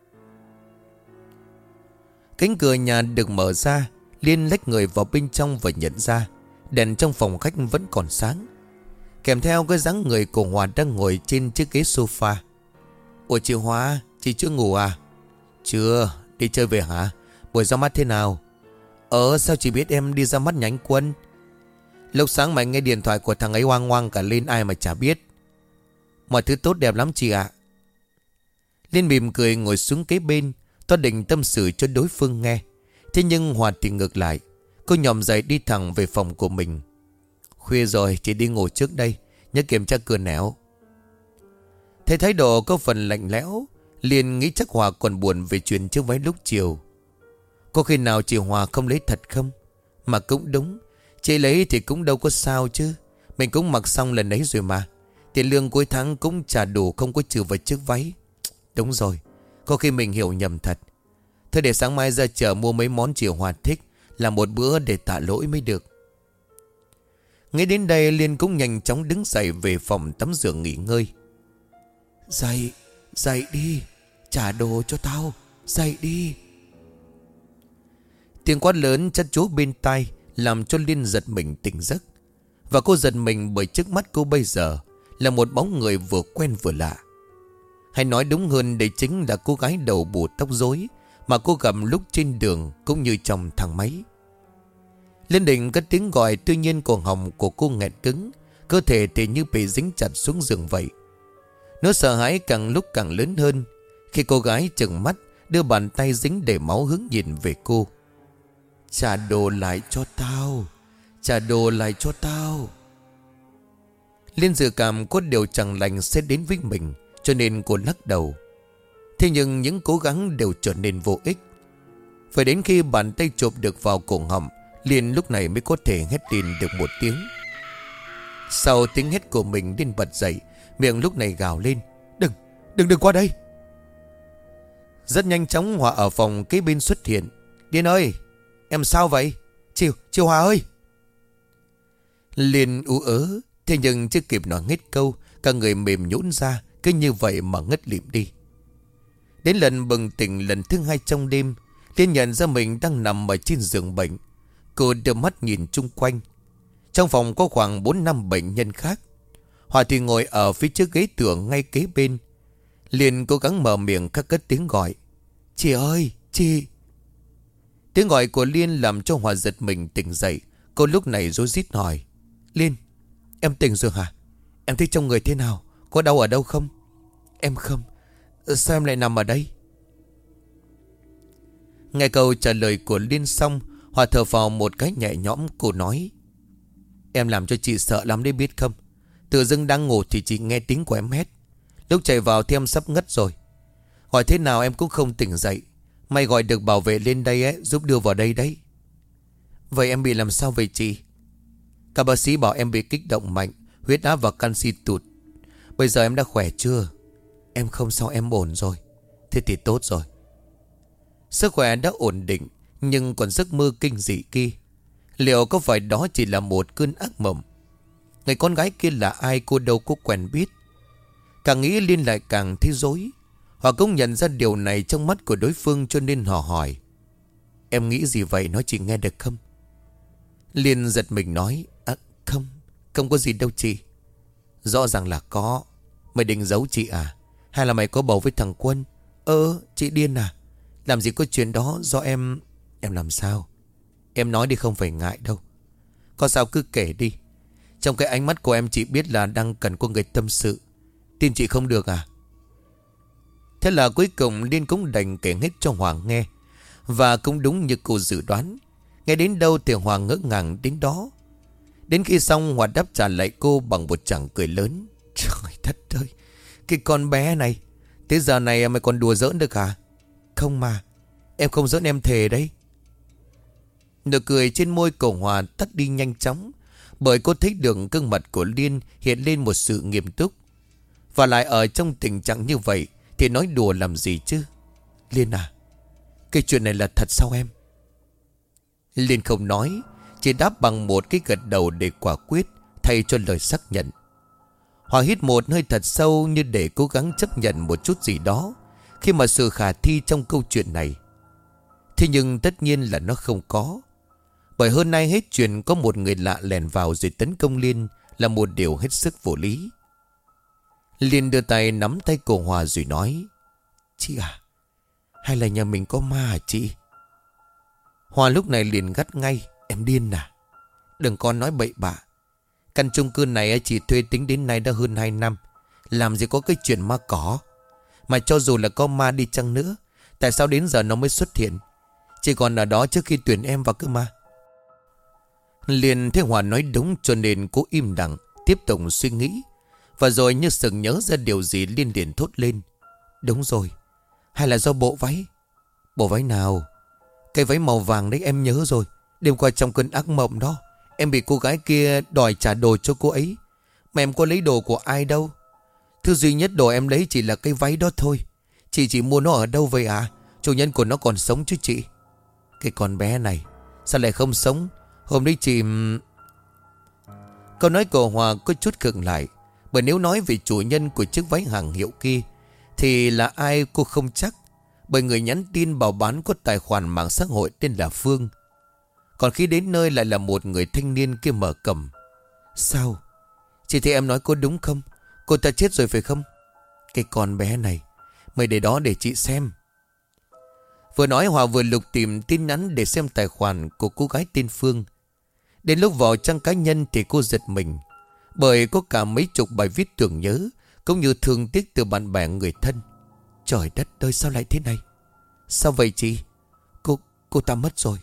Cánh cửa nhà được mở ra. Liên lách người vào bên trong và nhận ra đèn trong phòng khách vẫn còn sáng, kèm theo cái dáng người của Hòa đang ngồi trên chiếc ghế sofa. Ủa chị Hòa, chị chưa ngủ à? Chưa, đi chơi về hả? Buổi ra mắt thế nào? Ờ, sao chị biết em đi ra mắt nhà anh Quân? Lúc sáng mày nghe điện thoại của thằng ấy hoang hoang cả lên, ai mà chả biết. Mọi thứ tốt đẹp lắm chị ạ. Liên mỉm cười ngồi xuống kế bên, toa định tâm sự cho đối phương nghe. Thế nhưng Hòa thì ngược lại. Cô nhòm dậy đi thẳng về phòng của mình. Khuya rồi, chị đi ngủ trước đây, nhớ kiểm tra cửa nẻo. Thấy thái độ có phần lạnh lẽo, Liên nghĩ chắc Hòa còn buồn về chuyện chiếc váy lúc chiều. Có khi nào chị Hòa không lấy thật không? Mà cũng đúng, chị lấy thì cũng đâu có sao chứ. Mình cũng mặc xong lần ấy rồi mà. Tiền lương cuối tháng cũng trả đủ, không có trừ vào chiếc váy. Đúng rồi, có khi mình hiểu nhầm thật. Thôi để sáng mai ra chợ mua mấy món chị Hòa thích, làm một bữa để tạ lỗi mới được. Ngay đến đây Liên cũng nhanh chóng đứng dậy về phòng tắm rửa nghỉ ngơi. Dậy, Dậy đi, trả đồ cho tao, dậy đi. Tiếng quát lớn chát chúa bên tai làm cho Liên giật mình tỉnh giấc. Và cô giật mình bởi trước mắt cô bây giờ là một bóng người vừa quen vừa lạ. Hay nói đúng hơn, đây chính là cô gái đầu bù tóc rối mà cô gặp lúc trên đường cũng như trong thang máy. Liên định cất tiếng gọi, tuy nhiên cổ họng của cô nghẹn cứng, cơ thể thì như bị dính chặt xuống giường vậy. Nó sợ hãi càng lúc càng lớn hơn khi cô gái trừng mắt đưa bàn tay dính đầy máu hướng nhìn về cô. Trả đồ lại cho tao, trả đồ lại cho tao. Liên dự cảm có điều chẳng lành sẽ đến với mình, cho nên cô lắc đầu. Thế nhưng những cố gắng đều trở nên vô ích. Phải đến khi bàn tay chộp được vào cổ họng, Liên lúc này mới có thể hét lên được một tiếng. Sau tiếng hét của mình, Liên bật dậy, miệng lúc này gào lên: Đừng, đừng, đừng qua đây. Rất nhanh chóng Hòa ở phòng kế bên xuất hiện. Liên ơi, em sao vậy? Chị, chị Hòa ơi. Liên ú ớ, thế nhưng chưa kịp nói hết câu, cả người mềm nhũn ra, cứ như vậy mà ngất lịm đi. Đến lần bừng tỉnh lần thứ hai trong đêm, Liên nhận ra mình đang nằm ở trên giường bệnh. Cô đưa mắt nhìn chung quanh. Trong phòng có khoảng bốn năm bệnh nhân khác. Hòa thì ngồi ở phía trước ghế tựa ngay kế bên. Liên cố gắng mở miệng khắc cất tiếng gọi: Chị ơi, chị. Tiếng gọi của Liên làm cho Hòa giật mình tỉnh dậy. Cô lúc này rối rít hỏi: Liên, em tỉnh rồi hả? Em thấy trong người thế nào? Có đau ở đâu không? Em không. Sao em lại nằm ở đây? Nghe câu trả lời của Liên xong, Hòa thở phào một cái nhẹ nhõm. Cô nói: Em làm cho chị sợ lắm đấy biết không? Tự dưng đang ngủ thì chị nghe tiếng của em hét. Lúc chạy vào thì em sắp ngất rồi. Gọi thế nào em cũng không tỉnh dậy. May gọi được bảo vệ lên đây ấy, giúp đưa vào đây đấy. Vậy em bị làm sao vậy chị? Các bác sĩ bảo em bị kích động mạnh, huyết áp và canxi tụt. Bây giờ em đã khỏe chưa? Em không sao, em ổn rồi. Thế thì tốt rồi. Sức khỏe đã ổn định, nhưng còn giấc mơ kinh dị kia, liệu có phải đó chỉ là một cơn ác mộng? Người con gái kia là ai cô đâu có quen biết. Càng nghĩ Liên lại càng thấy rối. Họ cũng nhận ra điều này trong mắt của đối phương, cho nên họ hỏi: Em nghĩ gì vậy, nói chị nghe được không? Liên giật mình nói: À không, không có gì đâu chị. Rõ ràng là có. Mày định giấu chị à? Hay là mày có bầu với thằng Quân? Ơ, chị điên à? Làm gì có chuyện đó, do em... Em làm sao? Em nói đi, không phải ngại đâu. Có sao cứ kể đi. Trong cái ánh mắt của em chị biết là đang cần có người tâm sự. Tin chị không được à? Thế là cuối cùng Liên cũng đành kể hết cho Hoàng nghe. Và cũng đúng như cô dự đoán. Nghe đến đâu thì Hoàng ngỡ ngàng đến đó. Đến khi xong, Hòa đáp trả lại cô bằng một tràng cười lớn. Trời đất ơi, cái con bé này, thế giờ này mày còn đùa giỡn được hả? Không mà, em không giỡn, em thề đấy. Nụ cười trên môi của Hòa tắt đi nhanh chóng, bởi cô thấy được gương mặt của Liên hiện lên một sự nghiêm túc. Và lại ở trong tình trạng như vậy thì nói đùa làm gì chứ? Liên à, cái chuyện này là thật sao em? Liên không nói, chỉ đáp bằng một cái gật đầu để quả quyết, thay cho lời xác nhận. Hòa hít một hơi thật sâu, như để cố gắng chấp nhận một chút gì đó khi mà sự khả thi trong câu chuyện này. Thế nhưng tất nhiên là nó không có. Bởi hơn nay hết chuyện có một người lạ lèn vào rồi tấn công Liên là một điều hết sức vô lý. Liên đưa tay nắm tay cô Hòa rồi nói: Chị à, hay là nhà mình có ma hả chị? Hòa lúc này liền gắt ngay: Em điên à? Đừng có nói bậy bạ. Căn chung cư này chị thuê tính đến nay đã hơn hai năm. Làm gì có cái chuyện ma cỏ. Mà cho dù là có ma đi chăng nữa, tại sao đến giờ nó mới xuất hiện? Chị còn ở đó trước khi tuyển em vào cơ mà. Liền thấy Hòa nói đúng, cho nên cô im lặng tiếp tục suy nghĩ. Và rồi như sực nhớ ra điều gì, Liên liền thốt lên: Đúng rồi, hay là do bộ váy? Bộ váy nào? Cái váy màu vàng đấy, em nhớ rồi. Đêm qua trong cơn ác mộng đó, em bị cô gái kia đòi trả đồ cho cô ấy. Mà em có lấy đồ của ai đâu. Thứ duy nhất đồ em lấy chỉ là cái váy đó thôi. Chị chỉ mua nó ở đâu vậy à? Chủ nhân của nó còn sống chứ chị? Cái con bé này sao lại không sống? Hôm đấy chị... Câu nói của Hòa có chút khựng lại. Bởi nếu nói về chủ nhân của chiếc váy hàng hiệu kia Thì là ai cô không chắc, bởi người nhắn tin bảo bán có tài khoản mạng xã hội tên là Phương. Còn khi đến nơi lại là một người thanh niên kia mở cầm. Sao? Chị thấy em nói có đúng không? Cô ta chết rồi phải không? Cái con bé này, mày để đó để chị xem. Vừa nói Hòa vừa lục tìm tin nhắn để xem tài khoản của cô gái tên Phương. Đến lúc vào trang cá nhân thì cô giật mình, bởi có cả mấy chục bài viết tưởng nhớ cũng như thương tiếc từ bạn bè người thân. Trời đất ơi, sao lại thế này? Sao vậy chị? Cô, cô ta mất rồi.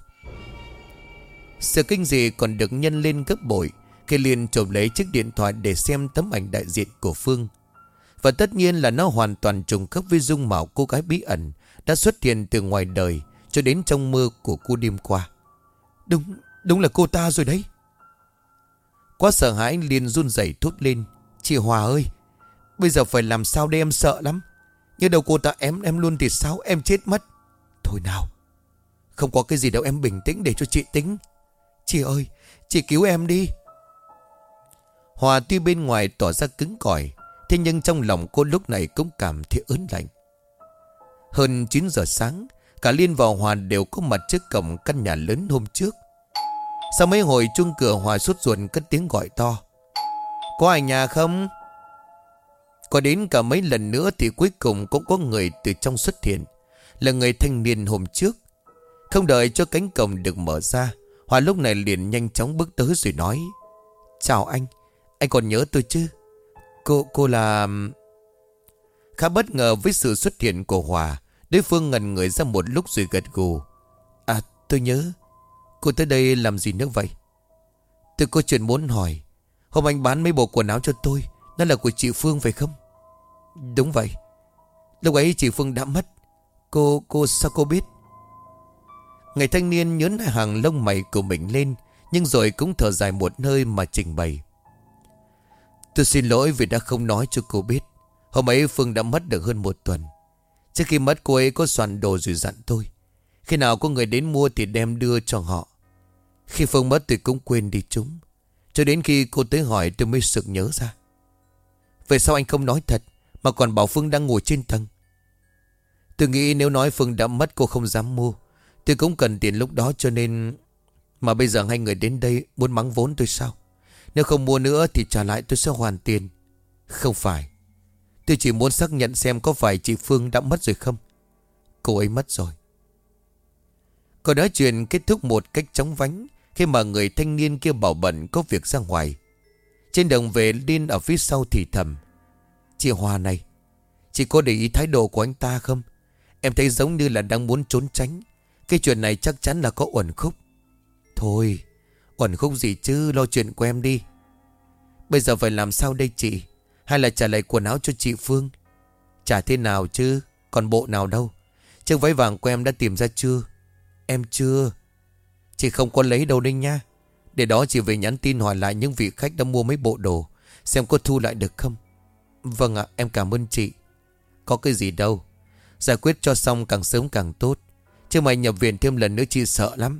Sự kinh dị còn được nhân lên gấp bội khi Liên chộp lấy chiếc điện thoại để xem tấm ảnh đại diện của Phương. Và tất nhiên là nó hoàn toàn trùng khớp với dung mạo cô gái bí ẩn đã xuất hiện từ ngoài đời cho đến trong mơ của cô đêm qua. Đúng, đúng là cô ta rồi đấy. Quá sợ hãi, Liên run rẩy thốt lên. Chị Hòa ơi, bây giờ phải làm sao đây, em sợ lắm. Như đầu cô ta ém em luôn thì sao, em chết mất. Thôi nào, không có cái gì đâu, em bình tĩnh để cho chị tính. Chị ơi, chị cứu em đi. Hòa tuy bên ngoài tỏ ra cứng cỏi, thế nhưng trong lòng cô lúc này cũng cảm thấy ớn lạnh. Hơn chín giờ sáng, cả Liên và Hòa đều có mặt trước cổng căn nhà lớn hôm trước. Sau mấy hồi chuông cửa, Hòa sốt ruột cất tiếng gọi to. Có ai nhà không? Có đến cả mấy lần nữa thì cuối cùng cũng có người từ trong xuất hiện, là người thanh niên hôm trước. Không đợi cho cánh cổng được mở ra, Hòa lúc này liền nhanh chóng bước tới rồi nói. Chào anh, anh còn nhớ tôi chứ? Cô, cô là... Khá bất ngờ với sự xuất hiện của Hòa, đối phương ngẩn người ra một lúc rồi gật gù. À, tôi nhớ. Cô tới đây làm gì nữa vậy? Tôi có chuyện muốn hỏi. Hôm anh bán mấy bộ quần áo cho tôi, nó là của chị Phương phải không? Đúng vậy. Lúc ấy chị Phương đã mất. Cô, cô sao cô biết? Người thanh niên nhớn hai hàng lông mày của mình lên, nhưng rồi cũng thở dài một hơi mà trình bày. Tôi xin lỗi vì đã không nói cho cô biết. Hôm ấy Phương đã mất được hơn một tuần. Trước khi mất cô ấy có soạn đồ rồi dặn tôi, khi nào có người đến mua thì đem đưa cho họ. Khi Phương mất tôi cũng quên đi chúng, cho đến khi cô tới hỏi tôi mới sực nhớ ra. Vậy sao anh không nói thật mà còn bảo Phương đang ngồi trên tầng? Tôi nghĩ nếu nói Phương đã mất cô không dám mua. Tôi cũng cần tiền lúc đó cho nên... Mà bây giờ hai người đến đây muốn mắng vốn tôi sao? Nếu không mua nữa thì trả lại tôi sẽ hoàn tiền. Không phải. Tôi chỉ muốn xác nhận xem có phải chị Phương đã mất rồi không. Cô ấy mất rồi. Câu nói chuyện kết thúc một cách chóng vánh khi mà người thanh niên kia bảo bận có việc ra ngoài. Trên đường về, Liên ở phía sau thì thầm. Chị Hòa này, chị có để ý thái độ của anh ta không? Em thấy giống như là đang muốn trốn tránh. Cái chuyện này chắc chắn là có uẩn khúc. Thôi, uẩn khúc gì chứ, lo chuyện của em đi. Bây giờ phải làm sao đây chị? Hay là trả lại quần áo cho chị Phương? Trả thế nào chứ, còn bộ nào đâu. Chiếc váy vàng của em đã tìm ra chưa? Em chưa. Chị không có lấy đâu đấy nha. Để đó chị về nhắn tin hỏi lại những vị khách đã mua mấy bộ đồ, xem có thu lại được không. Vâng ạ, em cảm ơn chị. Có cái gì đâu, giải quyết cho xong càng sớm càng tốt, chứ mày nhập viện thêm lần nữa chị sợ lắm.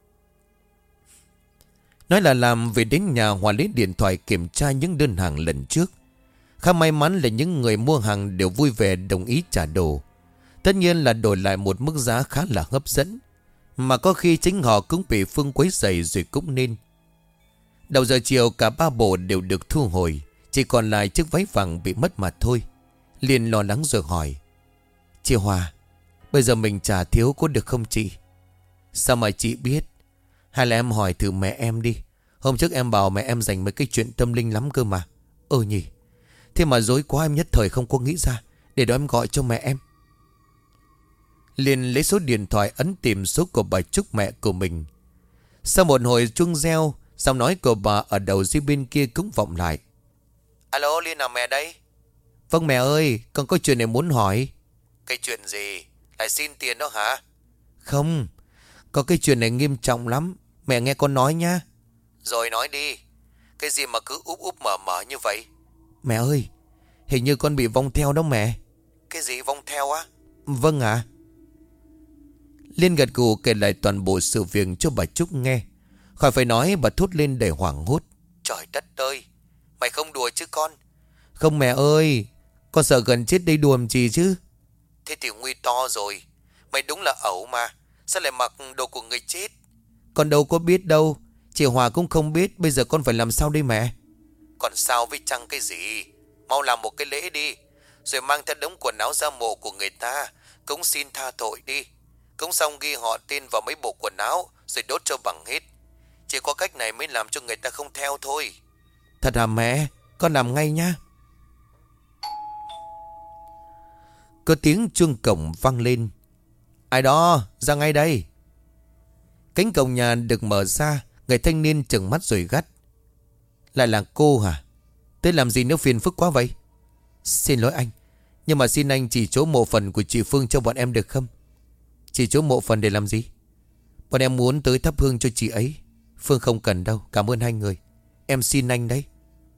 Nói là làm, về đến nhà Hòa lấy điện thoại kiểm tra những đơn hàng lần trước. Khá may mắn là những người mua hàng đều vui vẻ đồng ý trả đồ. Tất nhiên là đổi lại một mức giá khá là hấp dẫn, mà có khi chính họ cũng bị Phương quấy rầy rồi cũng nên. Đầu giờ chiều cả ba bộ đều được thu hồi, chỉ còn lại chiếc váy vàng bị mất mà thôi. Liền lo lắng rồi hỏi. Chị Hòa, bây giờ mình trả thiếu có được không chị? Sao mà chị biết? Hay là em hỏi thử mẹ em đi. Hôm trước em bảo mẹ em dành mấy cái chuyện tâm linh lắm cơ mà. Ừ nhỉ. Thế mà dối quá, em nhất thời không có nghĩ ra. Để đó em gọi cho mẹ em. Liền lấy số điện thoại ấn tìm số của bà Trúc, mẹ của mình. Sau một hồi chuông reo, giọng nói của bà ở đầu dây bên kia cũng vọng lại. Alo, Liên à, mẹ đây. Vâng mẹ ơi, con có chuyện này muốn hỏi. Cái chuyện gì? Lại xin tiền đó hả? Không, có cái chuyện này nghiêm trọng lắm. Mẹ nghe con nói nhá. Rồi nói đi. Cái gì mà cứ úp úp mở mở như vậy? Mẹ ơi, hình như con bị vong theo đó mẹ. Cái gì vong theo á? Vâng ạ. Liên gật gù kể lại toàn bộ sự việc cho bà Trúc nghe. Khỏi phải nói, bà thốt lên đầy hoảng hốt. Trời đất ơi, mày không đùa chứ con? Không mẹ ơi, Con sợ gần chết đây đùa làm gì chứ? Thế thì nguy to rồi. Mày đúng là ẩu mà. Sao lại mặc đồ của người chết? Con đâu có biết đâu. Chị Hòa cũng không biết. Bây giờ con phải làm sao đây mẹ? Còn sao với chăng cái gì? Mau làm một cái lễ đi, rồi mang theo đống quần áo ra mộ của người ta, cũng xin tha tội đi. Cũng xong ghi họ tên vào mấy bộ quần áo, rồi đốt cho bằng hết. Chỉ có cách này mới làm cho người ta không theo thôi. Thật hả mẹ? Con làm ngay nha. Có tiếng chuông cổng vang lên. Ai đó, ra ngay đây. Cánh cổng nhà được mở ra. Người thanh niên trừng mắt rồi gắt. Lại là cô hả? Thế làm gì nếu phiền phức quá vậy? Xin lỗi anh, nhưng mà xin anh chỉ chỗ mộ phần của chị Phương cho bọn em được không? Chỉ chỗ mộ phần để làm gì? Bọn em muốn tới thắp hương cho chị ấy. Phương không cần đâu, cảm ơn hai người. Em xin anh đấy.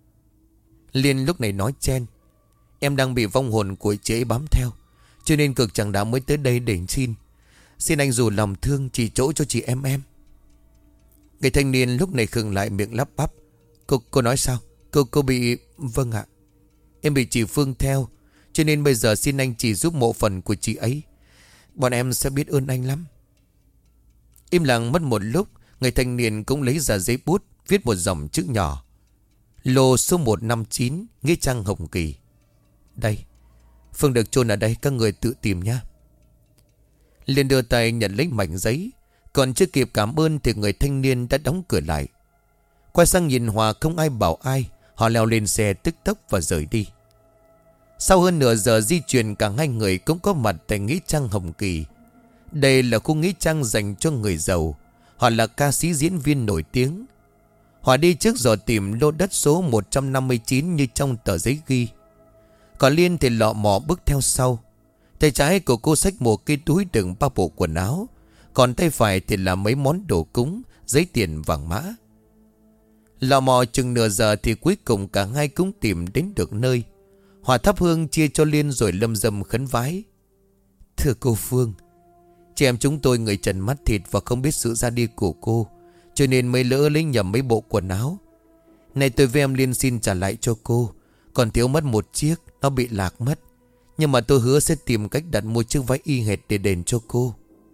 Liên lúc này nói chen. Em đang bị vong hồn của chị ấy bám theo, cho nên cực chẳng đã mới tới đây để xin. Xin anh dù lòng thương chỉ chỗ cho chị em em. Người thanh niên lúc này khựng lại, miệng lắp bắp. Cô, cô nói sao? Cô, cô bị... Vâng ạ. Em bị chị Phương theo, cho nên bây giờ xin anh chỉ giúp mộ phần của chị ấy. Bọn em sẽ biết ơn anh lắm. Im lặng mất một lúc. Người thanh niên cũng lấy ra giấy bút, viết một dòng chữ nhỏ. Lô số một năm chín, nghĩa trang Hồng Kỳ. Đây, Phương được chôn ở đây, các người tự tìm nhé. Liên đưa tay nhận lấy mảnh giấy. Còn chưa kịp cảm ơn thì người thanh niên đã đóng cửa lại. Quay sang nhìn Hòa không ai bảo ai. Họ leo lên xe tức tốc và rời đi. Sau hơn nửa giờ di chuyển, cả hai người cũng có mặt tại nghĩa trang Hồng Kỳ. Đây là khu nghĩa trang dành cho người giàu. Họ là ca sĩ diễn viên nổi tiếng. Họ đi trước rồi tìm lô đất số một trăm năm mươi chín như trong tờ giấy ghi. Còn Liên thì lọ mọ bước theo sau. Tay trái của cô xách một cái túi đựng ba bộ quần áo. Còn tay phải thì là mấy món đồ cúng, giấy tiền vàng mã. Lò mò chừng nửa giờ thì cuối cùng cả hai cũng tìm đến được nơi. Hòa thắp hương chia cho Liên rồi lâm dâm khấn vái. Thưa cô Phương, chị em chúng tôi người trần mắt thịt và không biết sự ra đi của cô, cho nên mới lỡ lấy nhầm mấy bộ quần áo. Này tôi với em Liên xin trả lại cho cô. Còn thiếu mất một chiếc, nó bị lạc mất. Nhưng mà tôi hứa sẽ tìm cách đặt mua chiếc váy y hệt để đền cho cô.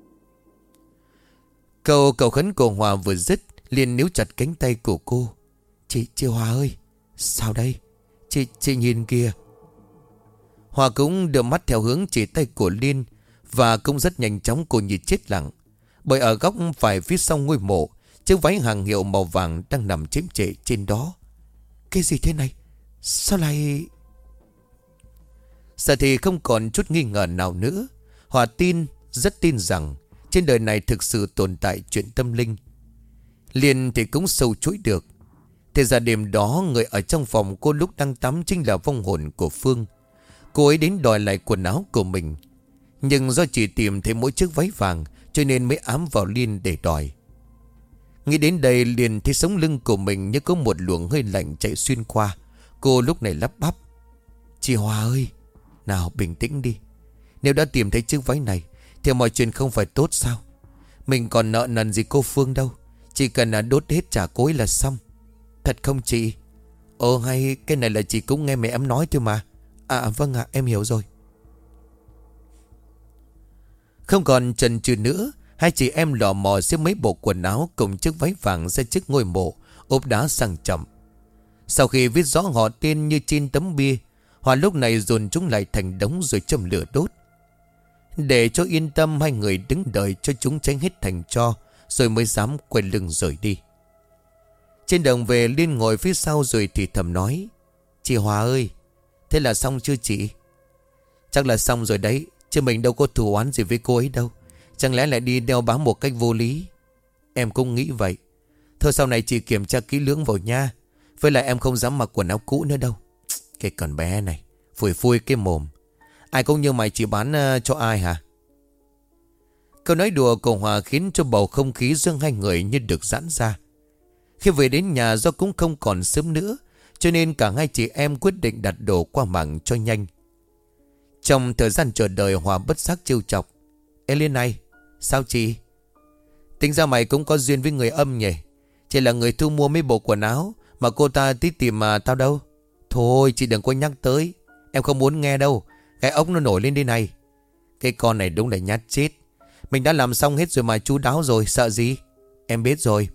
Câu cầu khấn của Hòa vừa dứt, Liên níu chặt cánh tay của cô. Chị, chị Hòa ơi, sao đây? Chị, chị nhìn kìa. Hòa cũng đưa mắt theo hướng chỉ tay của Liên. Và cũng rất nhanh chóng cô nhìn chết lặng. Bởi ở góc phải phía sau ngôi mộ, chiếc váy hàng hiệu màu vàng đang nằm chiếm trệ trên đó. Cái gì thế này? Sao lại... Giờ thì không còn chút nghi ngờ nào nữa. Hòa tin, rất tin rằng trên đời này thực sự tồn tại chuyện tâm linh. Liên thì cũng sâu chuỗi được. Thế ra đêm đó, người ở trong phòng cô lúc đang tắm chính là vong hồn của Phương. Cô ấy đến đòi lại quần áo của mình. Nhưng do chỉ tìm thấy mỗi chiếc váy vàng, cho nên mới ám vào Liên để đòi. Nghĩ đến đây, Liên thấy sống lưng của mình như có một luồng hơi lạnh chạy xuyên qua. Cô lúc này lắp bắp. Chị Hòa ơi, nào bình tĩnh đi. Nếu đã tìm thấy chiếc váy này thì mọi chuyện không phải tốt sao? Mình còn nợ nần gì cô Phương đâu. Chỉ cần là đốt hết trả cô ấy là xong. Thật không chị? Ồ hay cái này là chị cũng nghe mẹ em nói thôi mà. À vâng ạ, em hiểu rồi. Không còn chần chừ nữa, hai chị em lò mò xếp mấy bộ quần áo cùng chiếc váy vàng ra trước ngôi mộ, ốp đá sang trọng. Sau khi viết rõ họ tên như trên tấm bia, Hòa lúc này dồn chúng lại thành đống rồi châm lửa đốt. Để cho yên tâm, hai người đứng đợi cho chúng cháy hết thành tro, rồi mới dám quay lưng rời đi. Trên đường về, Liên ngồi phía sau rồi thì thầm nói. Chị Hòa ơi, thế là xong chưa chị? Chắc là xong rồi đấy, chứ mình đâu có thù oán gì với cô ấy đâu. Chẳng lẽ lại đi đeo bám một cách vô lý? Em cũng nghĩ vậy. Thôi sau này chị kiểm tra kỹ lưỡng vào nha. Với lại em không dám mặc quần áo cũ nữa đâu. Cái con bé này, phủi phui cái mồm. Ai cũng như mày chỉ bán uh, cho ai hả? Câu nói đùa của Hòa khiến cho bầu không khí giữa hai người như được giãn ra. Khi về đến nhà, do cũng không còn sớm nữa, cho nên cả hai chị em quyết định đặt đồ qua mạng cho nhanh. Trong thời gian chờ đợi, Hòa bất giác trêu chọc. Ê Liên này, sao chị? Tính ra mày cũng có duyên với người âm nhỉ. Chỉ là người thu mua mấy bộ quần áo mà cô ta tí tìm mà tao đâu. Thôi chị đừng có nhắc tới. Em không muốn nghe đâu. Cái ốc nó nổi lên đây này. Cái con này đúng là nhát chết. Mình đã làm xong hết rồi mà, chu đáo rồi, sợ gì. Em biết rồi.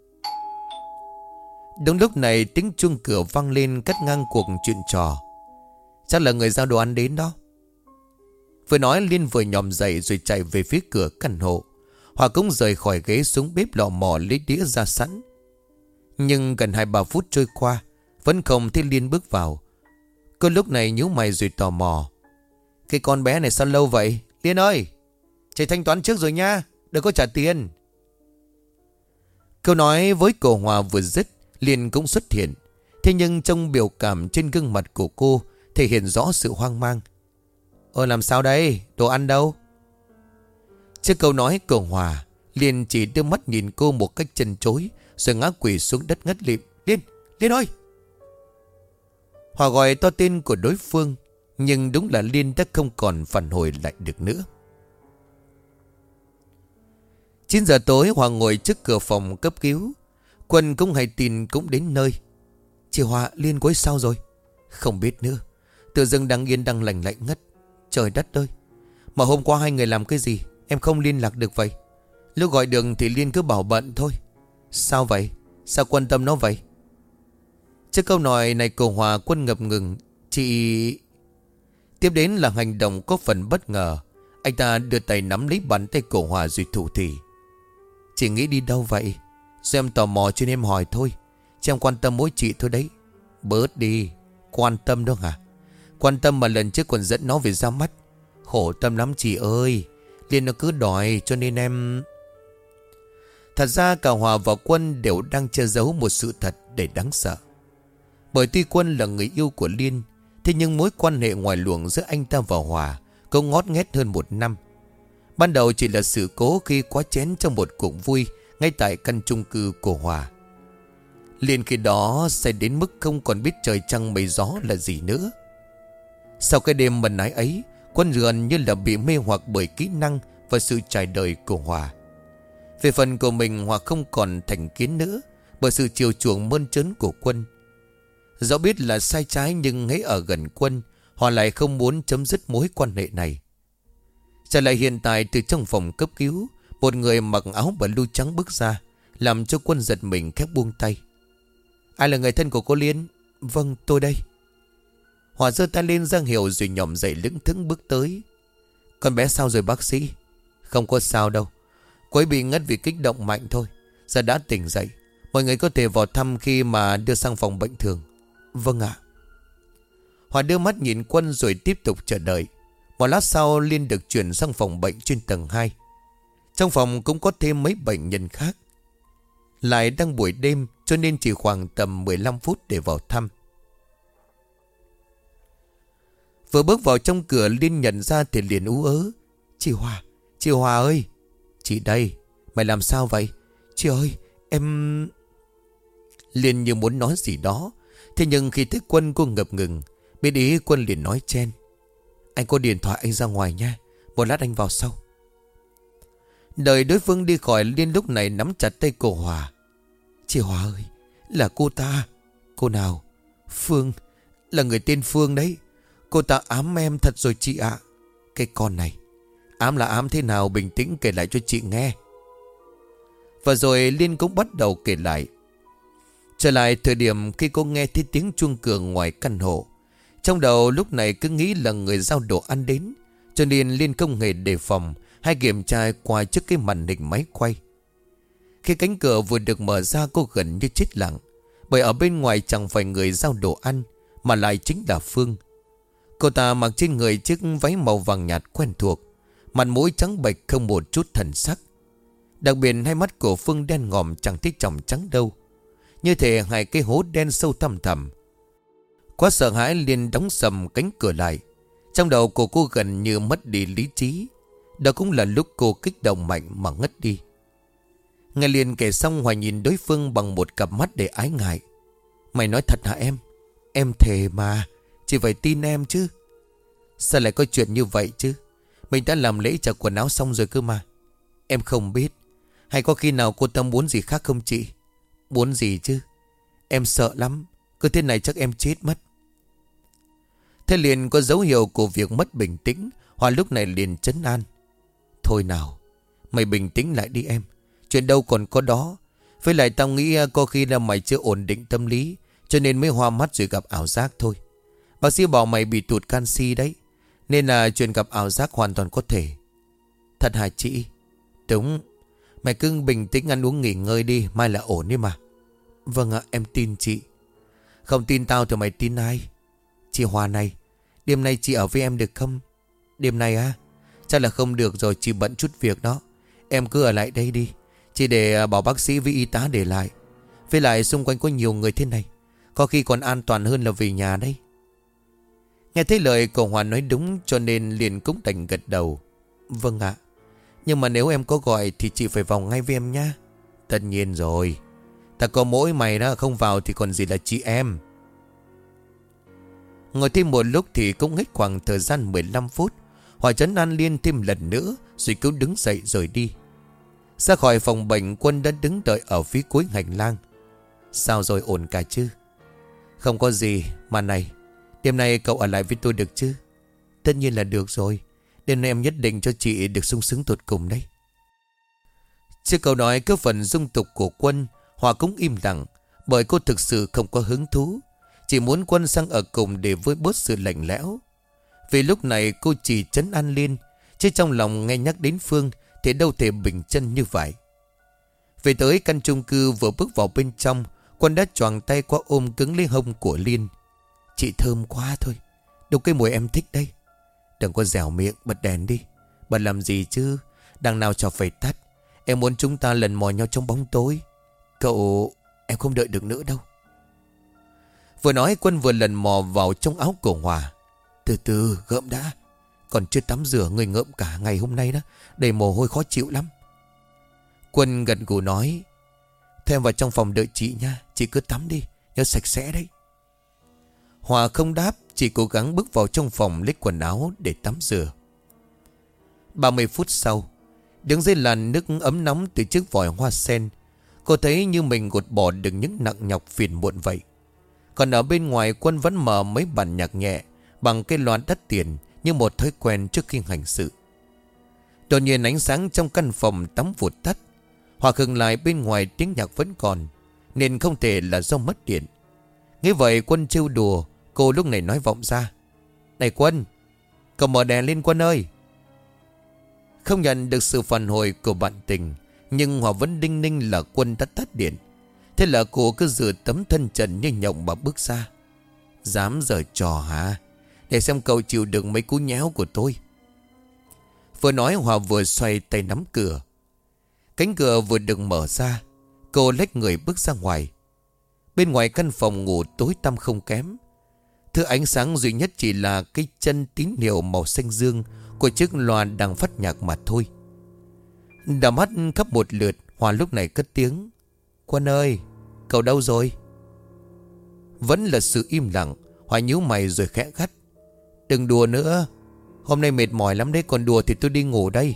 Đúng lúc này tiếng chuông cửa vang lên cắt ngang cuộc chuyện trò. Chắc là người giao đồ ăn đến đó. Vừa nói Liên vừa nhòm dậy rồi chạy về phía cửa căn hộ. Hòa cũng rời khỏi ghế xuống bếp lò mò lấy đĩa ra sẵn. Nhưng gần hai ba phút trôi qua vẫn không thấy Liên bước vào. Cô lúc này nhíu mày rồi tò mò. Cái con bé này sao lâu vậy? Liên ơi, chị thanh toán trước rồi nha, đừng có trả tiền. Câu nói với cô Hòa vừa dứt, Liên cũng xuất hiện. Thế nhưng trong biểu cảm trên gương mặt của cô thể hiện rõ sự hoang mang. Ôi làm sao đây? Đồ ăn đâu? Trước câu nói của Hòa, Liên chỉ đưa mắt nhìn cô một cách chân chối, rồi ngã quỵ xuống đất ngất lịm. Liên, Liên ơi! Hòa gọi to tên của đối phương, nhưng đúng là Liên đã không còn phản hồi lại được nữa. chín giờ tối Hòa ngồi trước cửa phòng cấp cứu. Quân cũng hay tin cũng đến nơi. Chị Hòa, Liên cô ấy sao rồi? Không biết nữa. Tự dưng đang yên đang lành lạnh ngất. Trời đất ơi, mà hôm qua hai người làm cái gì em không liên lạc được vậy? Lúc gọi đường thì Liên cứ bảo bận thôi. Sao vậy? Sao quan tâm nó vậy? Trước câu nói này của Hòa, Quân ngập ngừng. Chị... Tiếp đến là hành động có phần bất ngờ. Anh ta đưa tay nắm lấy bàn tay của Hòa rồi thủ thỉ. Chị nghĩ đi đâu vậy? Do em tò mò cho nên em hỏi thôi. Chị em quan tâm mỗi chị thôi đấy. Bớt đi. Quan tâm đâu hả? Quan tâm mà lần trước còn dẫn nó về ra mắt. Khổ tâm lắm chị ơi. Liên nó cứ đòi cho nên em... Thật ra cả Hòa và Quân đều đang che giấu một sự thật để đáng sợ. Bởi tuy Quân là người yêu của Liên, thế nhưng mối quan hệ ngoài luồng giữa anh ta và Hòa cũng ngót nghét hơn một năm. Ban đầu chỉ là sự cố khi quá chén trong một cuộc vui ngay tại căn chung cư của Hòa. Liên khi đó say đến mức không còn biết trời trăng mây gió là gì nữa. Sau cái đêm mần ái ấy, Quân gần như là bị mê hoặc bởi kỹ năng và sự trải đời của Hòa. Về phần của mình, Hòa không còn thành kiến nữa bởi sự chiều chuộng mơn trớn của Quân. Dẫu biết là sai trái nhưng hãy ở gần Quân, Hòa lại không muốn chấm dứt mối quan hệ này. Trở lại hiện tại, từ trong phòng cấp cứu, một người mặc áo blue trắng bước ra, làm cho Quân giật mình khép buông tay. Ai là người thân của cô Liên? Vâng, tôi đây. Hòa giơ tay lên ra hiệu rồi nhòm dậy lững thững bước tới. Con bé sao rồi bác sĩ? Không có sao đâu, cô ấy bị ngất vì kích động mạnh thôi. Giờ đã tỉnh dậy. Mọi người có thể vào thăm khi mà đưa sang phòng bệnh thường. Vâng ạ. Hòa đưa mắt nhìn Quân rồi tiếp tục chờ đợi. Một lát sau Liên được chuyển sang phòng bệnh trên tầng hai. Trong phòng cũng có thêm mấy bệnh nhân khác. Lại đang buổi đêm cho nên chỉ khoảng tầm mười lăm phút để vào thăm. Vừa bước vào trong cửa, Liên nhận ra thì liền ú ớ. Chị Hòa, chị Hòa ơi. Chị đây, mày làm sao vậy? Chị ơi, em... Liên như muốn nói gì đó. Thế nhưng khi thấy Quân, cô ngập ngừng. Biết ý, Quân liền nói chen. Anh có điện thoại, anh ra ngoài nha, một lát anh vào sau. Đợi đối phương đi khỏi, Liên lúc này nắm chặt tay cô Hòa. Chị Hòa ơi, là cô ta. Cô nào? Phương, là người tên Phương đấy. Cô ta ám em thật rồi chị ạ. Cái con này, ám là ám thế nào, bình tĩnh kể lại cho chị nghe. Và rồi Liên cũng bắt đầu kể lại. Trở lại thời điểm khi cô nghe thấy tiếng chuông cửa ngoài căn hộ. Trong đầu lúc này cứ nghĩ là người giao đồ ăn đến, cho nên Liên không hề đề phòng hay kiểm tra qua trước cái màn hình máy quay. Khi cánh cửa vừa được mở ra, cô gần như chết lặng. Bởi ở bên ngoài chẳng phải người giao đồ ăn, mà lại chính là Phương. Cô ta mặc trên người chiếc váy màu vàng nhạt quen thuộc, mặt mũi trắng bệch không một chút thần sắc. Đặc biệt hai mắt của Phương đen ngòm chẳng thấy tròng trắng đâu, như thể hai cái hố đen sâu thẳm thẳm. Quá sợ hãi, Liên đóng sầm cánh cửa lại. Trong đầu của cô gần như mất đi lý trí. Đó cũng là lúc cô kích động mạnh mà ngất đi. Nghe Liên kể xong, Hoài nhìn đối phương bằng một cặp mắt để ái ngại. Mày nói thật hả em? Em thề mà, chị phải tin em chứ. Sao lại có chuyện như vậy chứ? Mình đã làm lễ trả quần áo xong rồi cơ mà. Em không biết. Hay có khi nào cô ta muốn gì khác không chị? Muốn gì chứ? Em sợ lắm. Cứ thế này chắc em chết mất. Thế liền có dấu hiệu của việc mất bình tĩnh. Hòa lúc này liền trấn an. Thôi nào, mày bình tĩnh lại đi em. Chuyện đâu còn có đó. Với lại tao nghĩ có khi là mày chưa ổn định tâm lý, cho nên mới hoa mắt rồi gặp ảo giác thôi. Bác sĩ bảo mày bị tụt canxi đấy, nên là chuyện gặp ảo giác hoàn toàn có thể. Thật hả chị? Đúng. Mày cứ bình tĩnh ăn uống nghỉ ngơi đi, mai là ổn đi mà. Vâng ạ, em tin chị. Không tin tao thì mày tin ai? Chị Hòa này, đêm nay chị ở với em được không? Đêm nay á? Chắc là không được rồi, chị bận chút việc đó. Em cứ ở lại đây đi. Chị để bảo bác sĩ với y tá để lại. Với lại xung quanh có nhiều người thế này, có khi còn an toàn hơn là về nhà đây. Nghe thấy lời cậu Hòa nói đúng, cho nên liền cũng đành gật đầu. Vâng ạ. Nhưng mà nếu em có gọi thì chị phải vào ngay với em nha. Tất nhiên rồi. Ta có mỗi mày đó, không vào thì còn gì là chị em. Ngồi thêm một lúc thì cũng hết khoảng thời gian mười lăm phút. Hòa trấn an Liên thêm lần nữa rồi cứ đứng dậy rời đi. Ra khỏi phòng bệnh, Quân đã đứng đợi ở phía cuối hành lang. Sao rồi, ổn cả chứ? Không có gì. Mà này, đêm nay cậu ở lại với tôi được chứ? Tất nhiên là được rồi. Đêm nay em nhất định cho chị được sung sướng tột cùng đấy. Trước câu nói cứ phần dung tục của Quân, Hòa cũng im lặng, bởi cô thực sự không có hứng thú. Chỉ muốn Quân sang ở cùng để vơi bớt sự lạnh lẽo. Vì lúc này cô chỉ trấn an Liên, chứ trong lòng nghe nhắc đến Phương thì đâu thể bình chân như vậy. Về tới căn chung cư, vừa bước vào bên trong, Quân đã choàng tay qua ôm cứng lấy hông của Liên. Chị thơm quá thôi, đâu cái mùi em thích đây. Đừng có dẻo miệng, bật đèn đi. Bật làm gì chứ, đằng nào cho phải tắt. Em muốn chúng ta lần mò nhau trong bóng tối. Cậu, em không đợi được nữa đâu. Vừa nói, Quân vừa lần mò vào trong áo của Hòa. Từ từ, gợm đã. Còn chưa tắm rửa, người ngợm cả ngày hôm nay đó, đầy mồ hôi khó chịu lắm. Quân gật gù nói. Thôi em vào trong phòng đợi chị nha. Chị cứ tắm đi, nhớ sạch sẽ đấy. Hòa không đáp, chỉ cố gắng bước vào trong phòng lấy quần áo để tắm rửa. Ba mươi phút sau, đứng dưới làn nước ấm nóng từ chiếc vòi hoa sen, cô thấy như mình gột bỏ được những nặng nhọc phiền muộn vậy. Còn ở bên ngoài, Quân vẫn mở mấy bản nhạc nhẹ bằng cây loa đắt tiền như một thói quen trước khi hành sự. Đột nhiên ánh sáng trong căn phòng tắm vụt tắt. Hòa khựng lại, bên ngoài tiếng nhạc vẫn còn, nên không thể là do mất điện. Nghe vậy, Quân trêu đùa. Cô lúc này nói vọng ra. Này Quân, cậu mở đèn lên Quân ơi. Không nhận được sự phản hồi của bạn tình, nhưng Hòa vẫn đinh ninh là Quân đã tắt điện. Thế là cô cứ rửa tấm thân trần như nhộng mà bước ra. Dám giở trò hả? Để xem cậu chịu được mấy cú nhéo của tôi. Vừa nói, Hòa vừa xoay tay nắm cửa. Cánh cửa vừa được mở ra, cô lách người bước ra ngoài. Bên ngoài căn phòng ngủ tối tăm không kém. Thứ ánh sáng duy nhất chỉ là cái chân tín hiệu màu xanh dương của chiếc loa đang phát nhạc mà thôi. Đảo mắt khắp một lượt, Hòa lúc này cất tiếng. Quân ơi, cậu đâu rồi? Vẫn là sự im lặng. Hòa nhíu mày rồi khẽ gắt. Đừng đùa nữa. Hôm nay mệt mỏi lắm đấy, còn đùa thì tôi đi ngủ đây.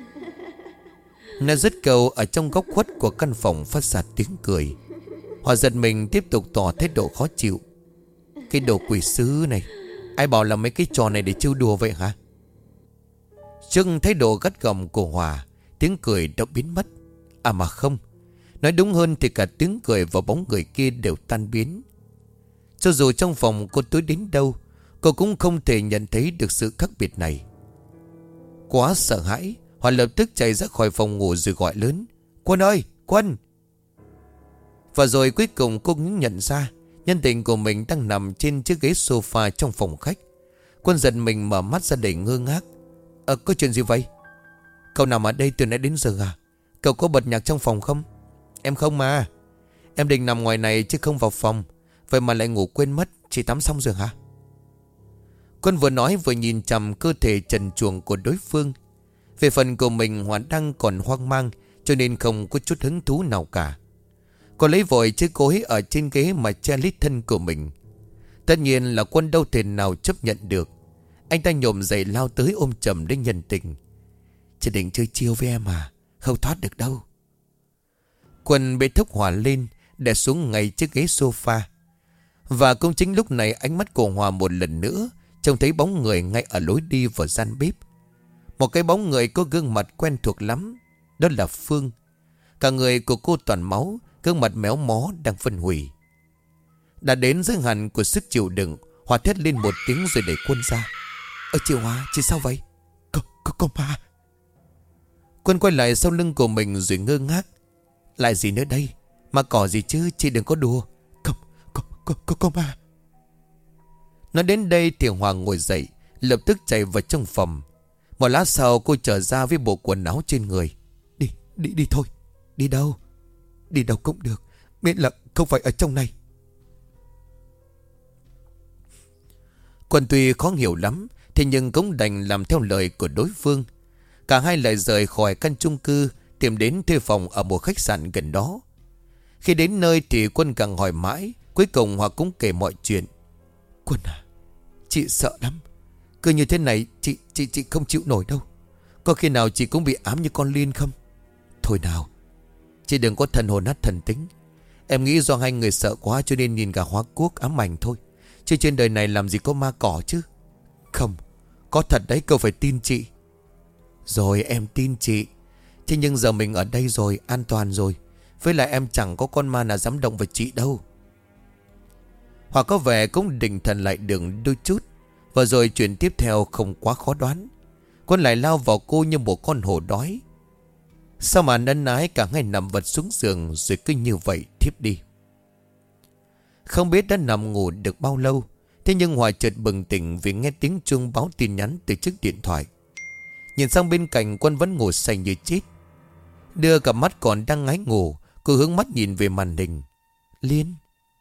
Nó dứt câu, ở trong góc khuất của căn phòng phát ra tiếng cười. Hòa giật mình tiếp tục tỏ thái độ khó chịu. Cái đồ quỷ sứ này, ai bảo là mấy cái trò này để trêu đùa vậy hả? Trước thái độ gắt gỏng của Hòa, tiếng cười đã biến mất. À mà không, nói đúng hơn thì cả tiếng cười và bóng người kia đều tan biến. Cho dù trong phòng cô tối đến đâu, cô cũng không thể nhận thấy được sự khác biệt này. Quá sợ hãi, Hòa lập tức chạy ra khỏi phòng ngủ rồi gọi lớn. Quân ơi, Quân! Và rồi cuối cùng cô cũng nhận ra nhân tình của mình đang nằm trên chiếc ghế sofa trong phòng khách. Quân giật mình mở mắt ra đầy ngơ ngác. Ờ, có chuyện gì vậy? Cậu nằm ở đây từ nãy đến giờ à? Cậu có bật nhạc trong phòng không? Em không mà. Em định nằm ngoài này chứ không vào phòng. Vậy mà lại ngủ quên mất. Chị tắm xong rồi hả? Quân vừa nói vừa nhìn chằm cơ thể trần truồng của đối phương. Về phần của mình, Hòa đang còn hoang mang, cho nên không có chút hứng thú nào cả. Cô lấy vội chiếc gối ở trên ghế mà che lít thân của mình. Tất nhiên là Quân đâu thể nào chấp nhận được. Anh ta nhổm dậy lao tới ôm chầm đến nhân tình. Chị định chơi chiêu với em à? Không thoát được đâu. Quân bế thốc Hòa lên, đè xuống ngay chiếc ghế sofa. Và cũng chính lúc này, ánh mắt của Hòa một lần nữa trông thấy bóng người ngay ở lối đi vào gian bếp. Một cái bóng người có gương mặt quen thuộc lắm. Đó là Phương. Cả người của cô toàn máu, gương mặt méo mó đang phân hủy. Đã đến giới hạn của sức chịu đựng, Hòa thét lên một tiếng rồi đẩy Quân ra. Ơ chị Hòa, chị sao vậy? Có, có, có ma. Quân quay lại sau lưng của mình rồi ngơ ngác. Lại gì nữa đây? Ma cỏ gì chứ, chị đừng có đùa. Không, có, có, có, có ma. Nói đến đây thì Hòa ngồi dậy, lập tức chạy vào trong phòng. Một lát sau cô trở ra với bộ quần áo trên người. Đi, đi, đi thôi. Đi đâu? Đi đâu cũng được, miễn là không phải ở trong này. Quân tuy khó hiểu lắm, thế nhưng cũng đành làm theo lời của đối phương. Cả hai lại rời khỏi căn chung cư, tìm đến thuê phòng ở một khách sạn gần đó. Khi đến nơi thì Quân càng hỏi mãi, cuối cùng Hòa cũng kể mọi chuyện. Quân à, chị sợ lắm. Cứ như thế này chị chị chị không chịu nổi đâu. Có khi nào chị cũng bị ám như con Liên không? Thôi nào, chị đừng có thần hồn nát thần tính. Em nghĩ do hai người sợ quá cho nên nhìn gà hóa cuốc ám ảnh thôi. Chứ trên đời này làm gì có ma cỏ chứ. Không, có thật đấy, cậu phải tin chị. Rồi em tin chị. Thế nhưng giờ mình ở đây rồi, an toàn rồi. Với lại em chẳng có con ma nào dám động vào chị đâu. Hoặc có vẻ cũng định thần lại đường đôi chút. Và rồi chuyện tiếp theo không quá khó đoán. Quân lại lao vào cô như một con hổ đói. Sao mà ân ái cả ngày nằm vật xuống giường rồi cứ như vậy thiếp đi. Không biết đã nằm ngủ được bao lâu. Thế nhưng Hòa chợt bừng tỉnh vì nghe tiếng chuông báo tin nhắn từ chiếc điện thoại. Nhìn sang bên cạnh, Quân vẫn ngủ say như chết. Đưa cả mắt còn đang ngái ngủ, cô hướng mắt nhìn về màn hình. Liên.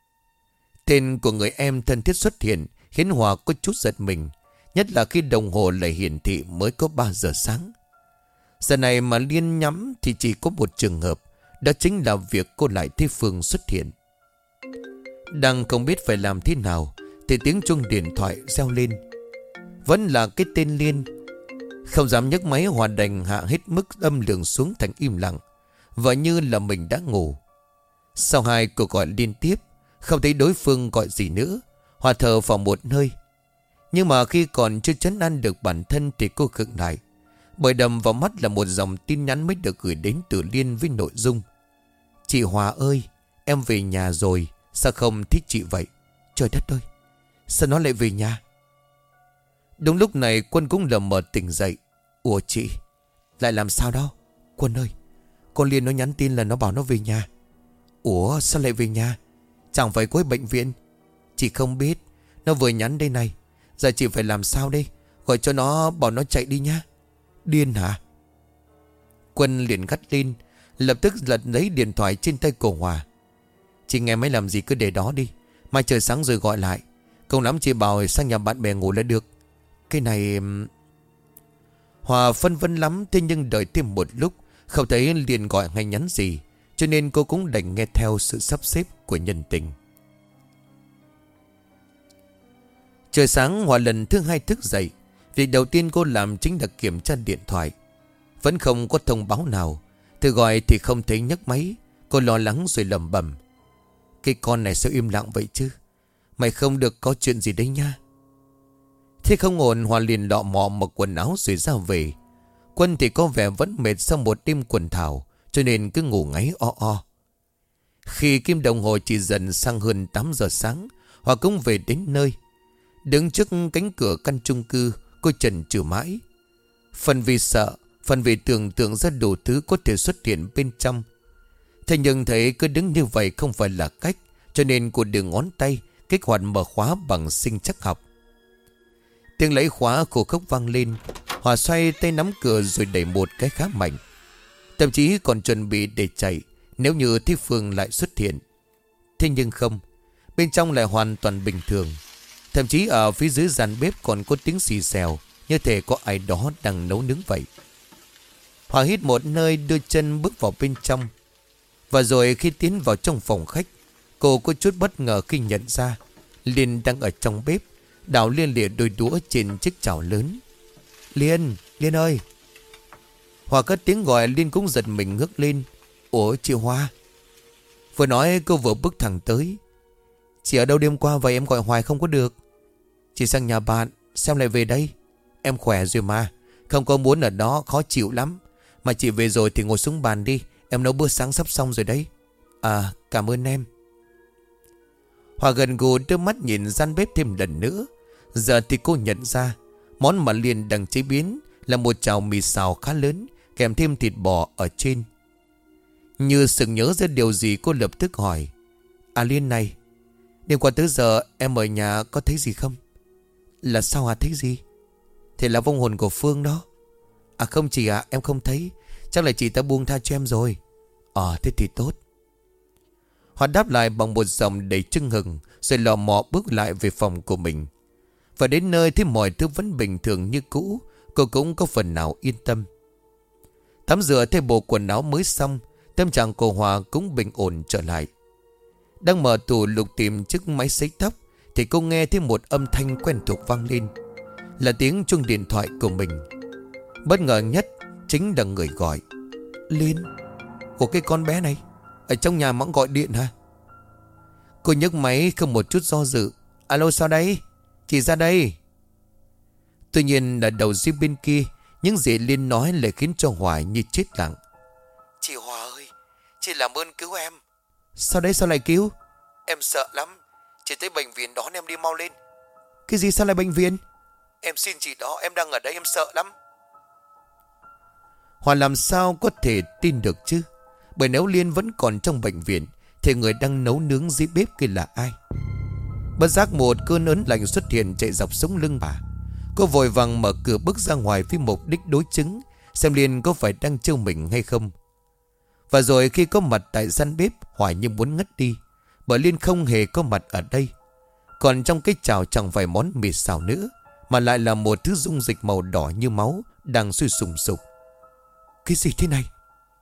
Tên của người em thân thiết xuất hiện khiến Hòa có chút giật mình. Nhất là khi đồng hồ lại hiển thị mới có ba giờ sáng. Giờ này mà Liên nhắm thì chỉ có một trường hợp. Đó chính là việc cô lại thấy Phương xuất hiện. Đang không biết phải làm thế nào thì tiếng chuông điện thoại reo lên. Vẫn là cái tên Liên. Không dám nhấc máy, Hòa đành hạ hết mức âm lượng xuống thành im lặng, và như là mình đã ngủ. Sau hai cuộc gọi liên tiếp, không thấy đối phương gọi gì nữa, Hòa thở vào một hơi. Nhưng mà khi còn chưa trấn an được bản thân thì cô khựng lại. Bởi đầm vào mắt là một dòng tin nhắn mới được gửi đến từ Liên với nội dung: Chị Hòa ơi, em về nhà rồi. Sao không thích chị vậy? Trời đất ơi, sao nó lại về nhà? Đúng lúc này Quân cũng lờ mờ tỉnh dậy. Ủa chị, lại làm sao đó? Quân ơi, con Liên nó nhắn tin là nó bảo nó về nhà. Ủa sao lại về nhà? Chẳng phải có bệnh viện? Chị không biết, nó vừa nhắn đây này. Giờ chị phải làm sao đây? Gọi cho nó bảo nó chạy đi nha. Điên hả? Quân liền gắt lên, lập tức lật lấy điện thoại trên tay của Hòa. Chị nghe máy làm gì cứ để đó đi, mai trời sáng rồi gọi lại. Không lắm chị bảo sang nhà bạn bè ngủ là được. Cái này... Hòa phân vân lắm. Thế nhưng đợi thêm một lúc không thấy Liên gọi hay nhắn gì, cho nên cô cũng đành nghe theo sự sắp xếp của nhân tình. Trời sáng, Hòa lần thứ hai thức dậy. Việc đầu tiên cô làm chính là kiểm tra điện thoại. Vẫn không có thông báo nào. Thử gọi thì không thấy nhấc máy. Cô lo lắng rồi lẩm bẩm: Cái con này sao im lặng vậy chứ? Mày không được có chuyện gì đấy nha. Thế không ổn, Hòa liền lọ mọ mặc quần áo rồi ra về. Quân thì có vẻ vẫn mệt sau một đêm quần thảo, cho nên cứ ngủ ngáy o o. Khi kim đồng hồ chỉ dần sang hơn tám giờ sáng, Hòa cũng về đến nơi. Đứng trước cánh cửa căn chung cư, cô chần chừ mãi. Phần vì sợ, phần vì tưởng tượng ra đủ thứ có thể xuất hiện bên trong. Thế nhưng thấy cứ đứng như vậy không phải là cách, cho nên cô đưa ngón tay kích hoạt mở khóa bằng sinh trắc học. Tiếng lấy khóa khô khốc vang lên. Hòa xoay tay nắm cửa rồi đẩy một cái khá mạnh. Thậm chí còn chuẩn bị để chạy nếu như thấy Phương lại xuất hiện. Thế nhưng không, bên trong lại hoàn toàn bình thường. Thậm chí ở phía dưới gian bếp còn có tiếng xì xèo, như thể có ai đó đang nấu nướng vậy. Hòa hít một hơi, đưa chân bước vào bên trong. Và rồi khi tiến vào trong phòng khách, cô có chút bất ngờ khi nhận ra Liên đang ở trong bếp, đảo liên lịa đôi đũa trên chiếc chảo lớn. Liên, Liên ơi. Hòa cất tiếng gọi, Liên cũng giật mình ngước lên. Ủa chị Hoa? Vừa nói cô vừa bước thẳng tới. Chị ở đâu đêm qua vậy, em gọi hoài không có được. Chị sang nhà bạn, Sao lại về đây? Em khỏe rồi mà. Không có muốn ở đó khó chịu lắm. Mà chị về rồi thì ngồi xuống bàn đi. Em nấu bữa sáng sắp xong rồi đấy. À, cảm ơn em. Hòa gần gù đưa mắt nhìn gian bếp thêm lần nữa. Giờ thì cô nhận ra món mà Liên đang chế biến là một chảo mì xào khá lớn, kèm thêm thịt bò ở trên. Như sực nhớ ra điều gì, cô lập tức hỏi: À Liên này, đêm qua tới giờ em ở nhà có thấy gì không? Là sao hả? Thấy gì? Thì là vong hồn của Phương đó. À không chị ạ, em không thấy. Chắc là chị ta buông tha cho em rồi. Ờ thế thì tốt. Họ đáp lại bằng một giọng đầy chưng hừng, rồi lò mò bước lại về phòng của mình. Và đến nơi thấy mọi thứ vẫn bình thường như cũ, cô cũng có phần nào yên tâm. Tắm rửa thay bộ quần áo mới xong, tâm trạng cô Hòa cũng bình ổn trở lại. Đang mở tủ lục tìm chiếc máy sấy tóc thì cô nghe thấy một âm thanh quen thuộc vang lên. Là tiếng chuông điện thoại của mình. Bất ngờ nhất chính là người gọi. Liên, của cái con bé này ở trong nhà mắng gọi điện hả? Cô nhấc máy không một chút do dự. Alo, sao đây? Chị ra đây. Tuy nhiên là đầu dây bên kia, những gì Liên nói lại khiến cho Hòa như chết lặng. Chị Hòa ơi, chị làm ơn cứu em. Sao đấy, sao lại cứu? Em sợ lắm. Chị tới bệnh viện đón em đi mau lên. Cái gì, sao lại bệnh viện? Em xin chị đó, em đang ở đây, em sợ lắm. Hòa làm sao có thể tin được chứ? Bởi nếu Liên vẫn còn trong bệnh viện thì người đang nấu nướng dưới bếp kia là ai? Bất giác một cơn ớn lạnh xuất hiện chạy dọc sống lưng bà. Cô vội vàng mở cửa bước ra ngoài với mục đích đối chứng xem Liên có phải đang trêu mình hay không. Và rồi khi có mặt tại gian bếp, Hòa như muốn ngất đi, bởi Liên không hề có mặt ở đây. Còn trong cái chảo chẳng phải món mì xào nữa, mà lại là một thứ dung dịch màu đỏ như máu đang sôi sùng sục. Cái gì thế này?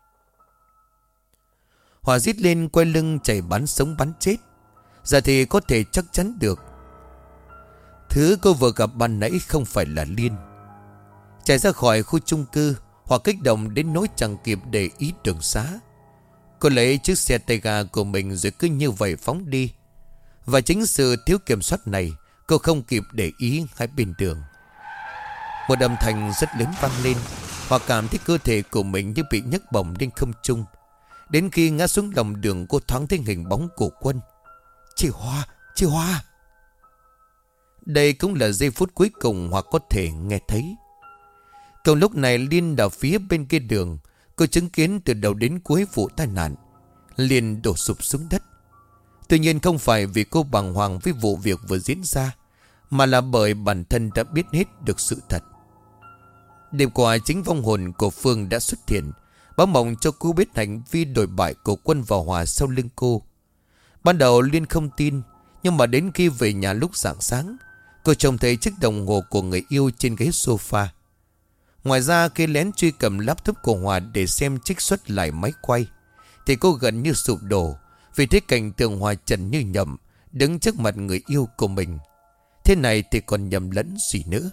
Hòa rít lên, quay lưng chạy bắn sống bắn chết. Giờ thì có thể chắc chắn được thứ cô vừa gặp ban nãy không phải là Liên. Chạy ra khỏi khu chung cư, Hòa kích động đến nỗi chẳng kịp để ý đường xá. Cô lấy chiếc xe tay ga của mình rồi cứ như vậy phóng đi. Và chính sự thiếu kiểm soát này, cô không kịp để ý hai bên đường. Một âm thanh rất lớn vang lên. Hòa cảm thấy cơ thể của mình như bị nhấc bổng lên không trung. Đến khi ngã xuống lòng đường, cô thoáng thấy hình bóng của Quân. Chị Hòa, chị Hòa. Đây cũng là giây phút cuối cùng Hòa có thể nghe thấy. Cùng lúc này Liên ở phía bên kia đường, cô chứng kiến từ đầu đến cuối vụ tai nạn. Liên đổ sụp xuống đất. Tuy nhiên không phải vì cô bàng hoàng với vụ việc vừa diễn ra, mà là bởi bản thân đã biết hết được sự thật. Đêm qua chính vong hồn của Phương đã xuất hiện, báo mộng cho cô biết hành vi đổi bại của Quân và Hòa sau lưng cô. Ban đầu Liên không tin, nhưng mà đến khi về nhà lúc rạng sáng, cô trông thấy chiếc đồng hồ của người yêu trên ghế sofa. Ngoài ra khi lén truy cầm laptop của Hòa để xem trích xuất lại máy quay, thì cô gần như sụp đổ vì thấy cảnh tượng Hòa trần như nhậm đứng trước mặt người yêu của mình. Thế này thì còn nhầm lẫn gì nữa?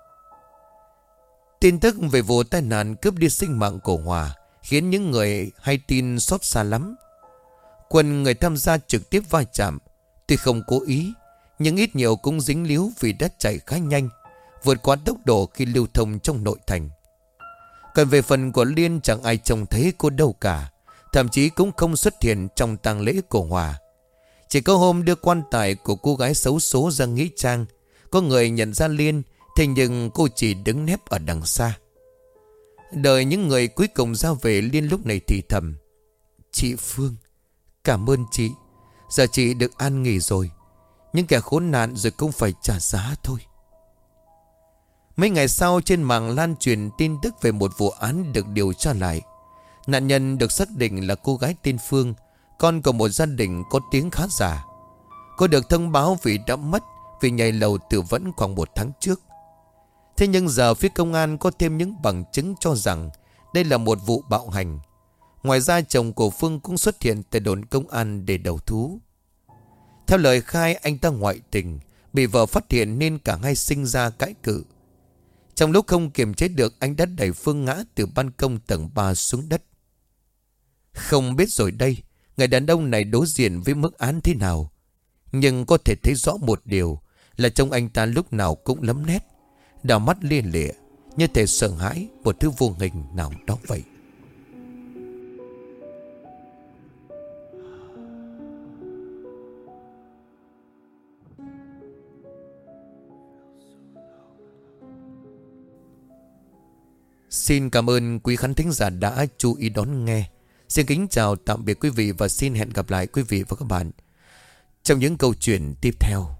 Tin tức về vụ tai nạn cướp đi sinh mạng của Hòa khiến những người hay tin xót xa lắm. Quân, người tham gia trực tiếp va chạm, tuy không cố ý, nhưng ít nhiều cũng dính líu vì đã chạy khá nhanh, vượt quá tốc độ khi lưu thông trong nội thành. Còn về phần của Liên, chẳng ai trông thấy cô đâu cả, thậm chí cũng không xuất hiện trong tang lễ của Hòa. Chỉ có hôm đưa quan tài của cô gái xấu số ra nghĩa trang, có người nhận ra Liên, thế nhưng cô chỉ đứng nép ở đằng xa. Đợi những người cuối cùng ra về, Liên lúc này thì thầm: Chị Phương, cảm ơn chị. Giờ chị được an nghỉ rồi. Những kẻ khốn nạn rồi cũng phải trả giá thôi. Mấy ngày sau, trên mạng lan truyền tin tức về một vụ án được điều tra lại. Nạn nhân được xác định là cô gái tên Phương, con của một gia đình có tiếng khá giả. Cô được thông báo vì đã mất vì nhảy lầu tự vẫn khoảng một tháng trước. Thế nhưng giờ phía công an có thêm những bằng chứng cho rằng đây là một vụ bạo hành. Ngoài ra chồng của Phương cũng xuất hiện tại đồn công an để đầu thú. Theo lời khai, anh ta ngoại tình, bị vợ phát hiện nên cả hai sinh ra cãi cự. Trong lúc không kiềm chế được, anh đã đẩy Phương ngã từ ban công tầng ba xuống đất. Không biết rồi đây, người đàn ông này đối diện với mức án thế nào. Nhưng có thể thấy rõ một điều là trông anh ta lúc nào cũng lấm nét, đào mắt lia lịa, như thể sợ hãi một thứ vô hình nào đó vậy. Xin cảm ơn quý khán thính giả đã chú ý đón nghe. Xin kính chào tạm biệt quý vị và xin hẹn gặp lại quý vị và các bạn trong những câu chuyện tiếp theo.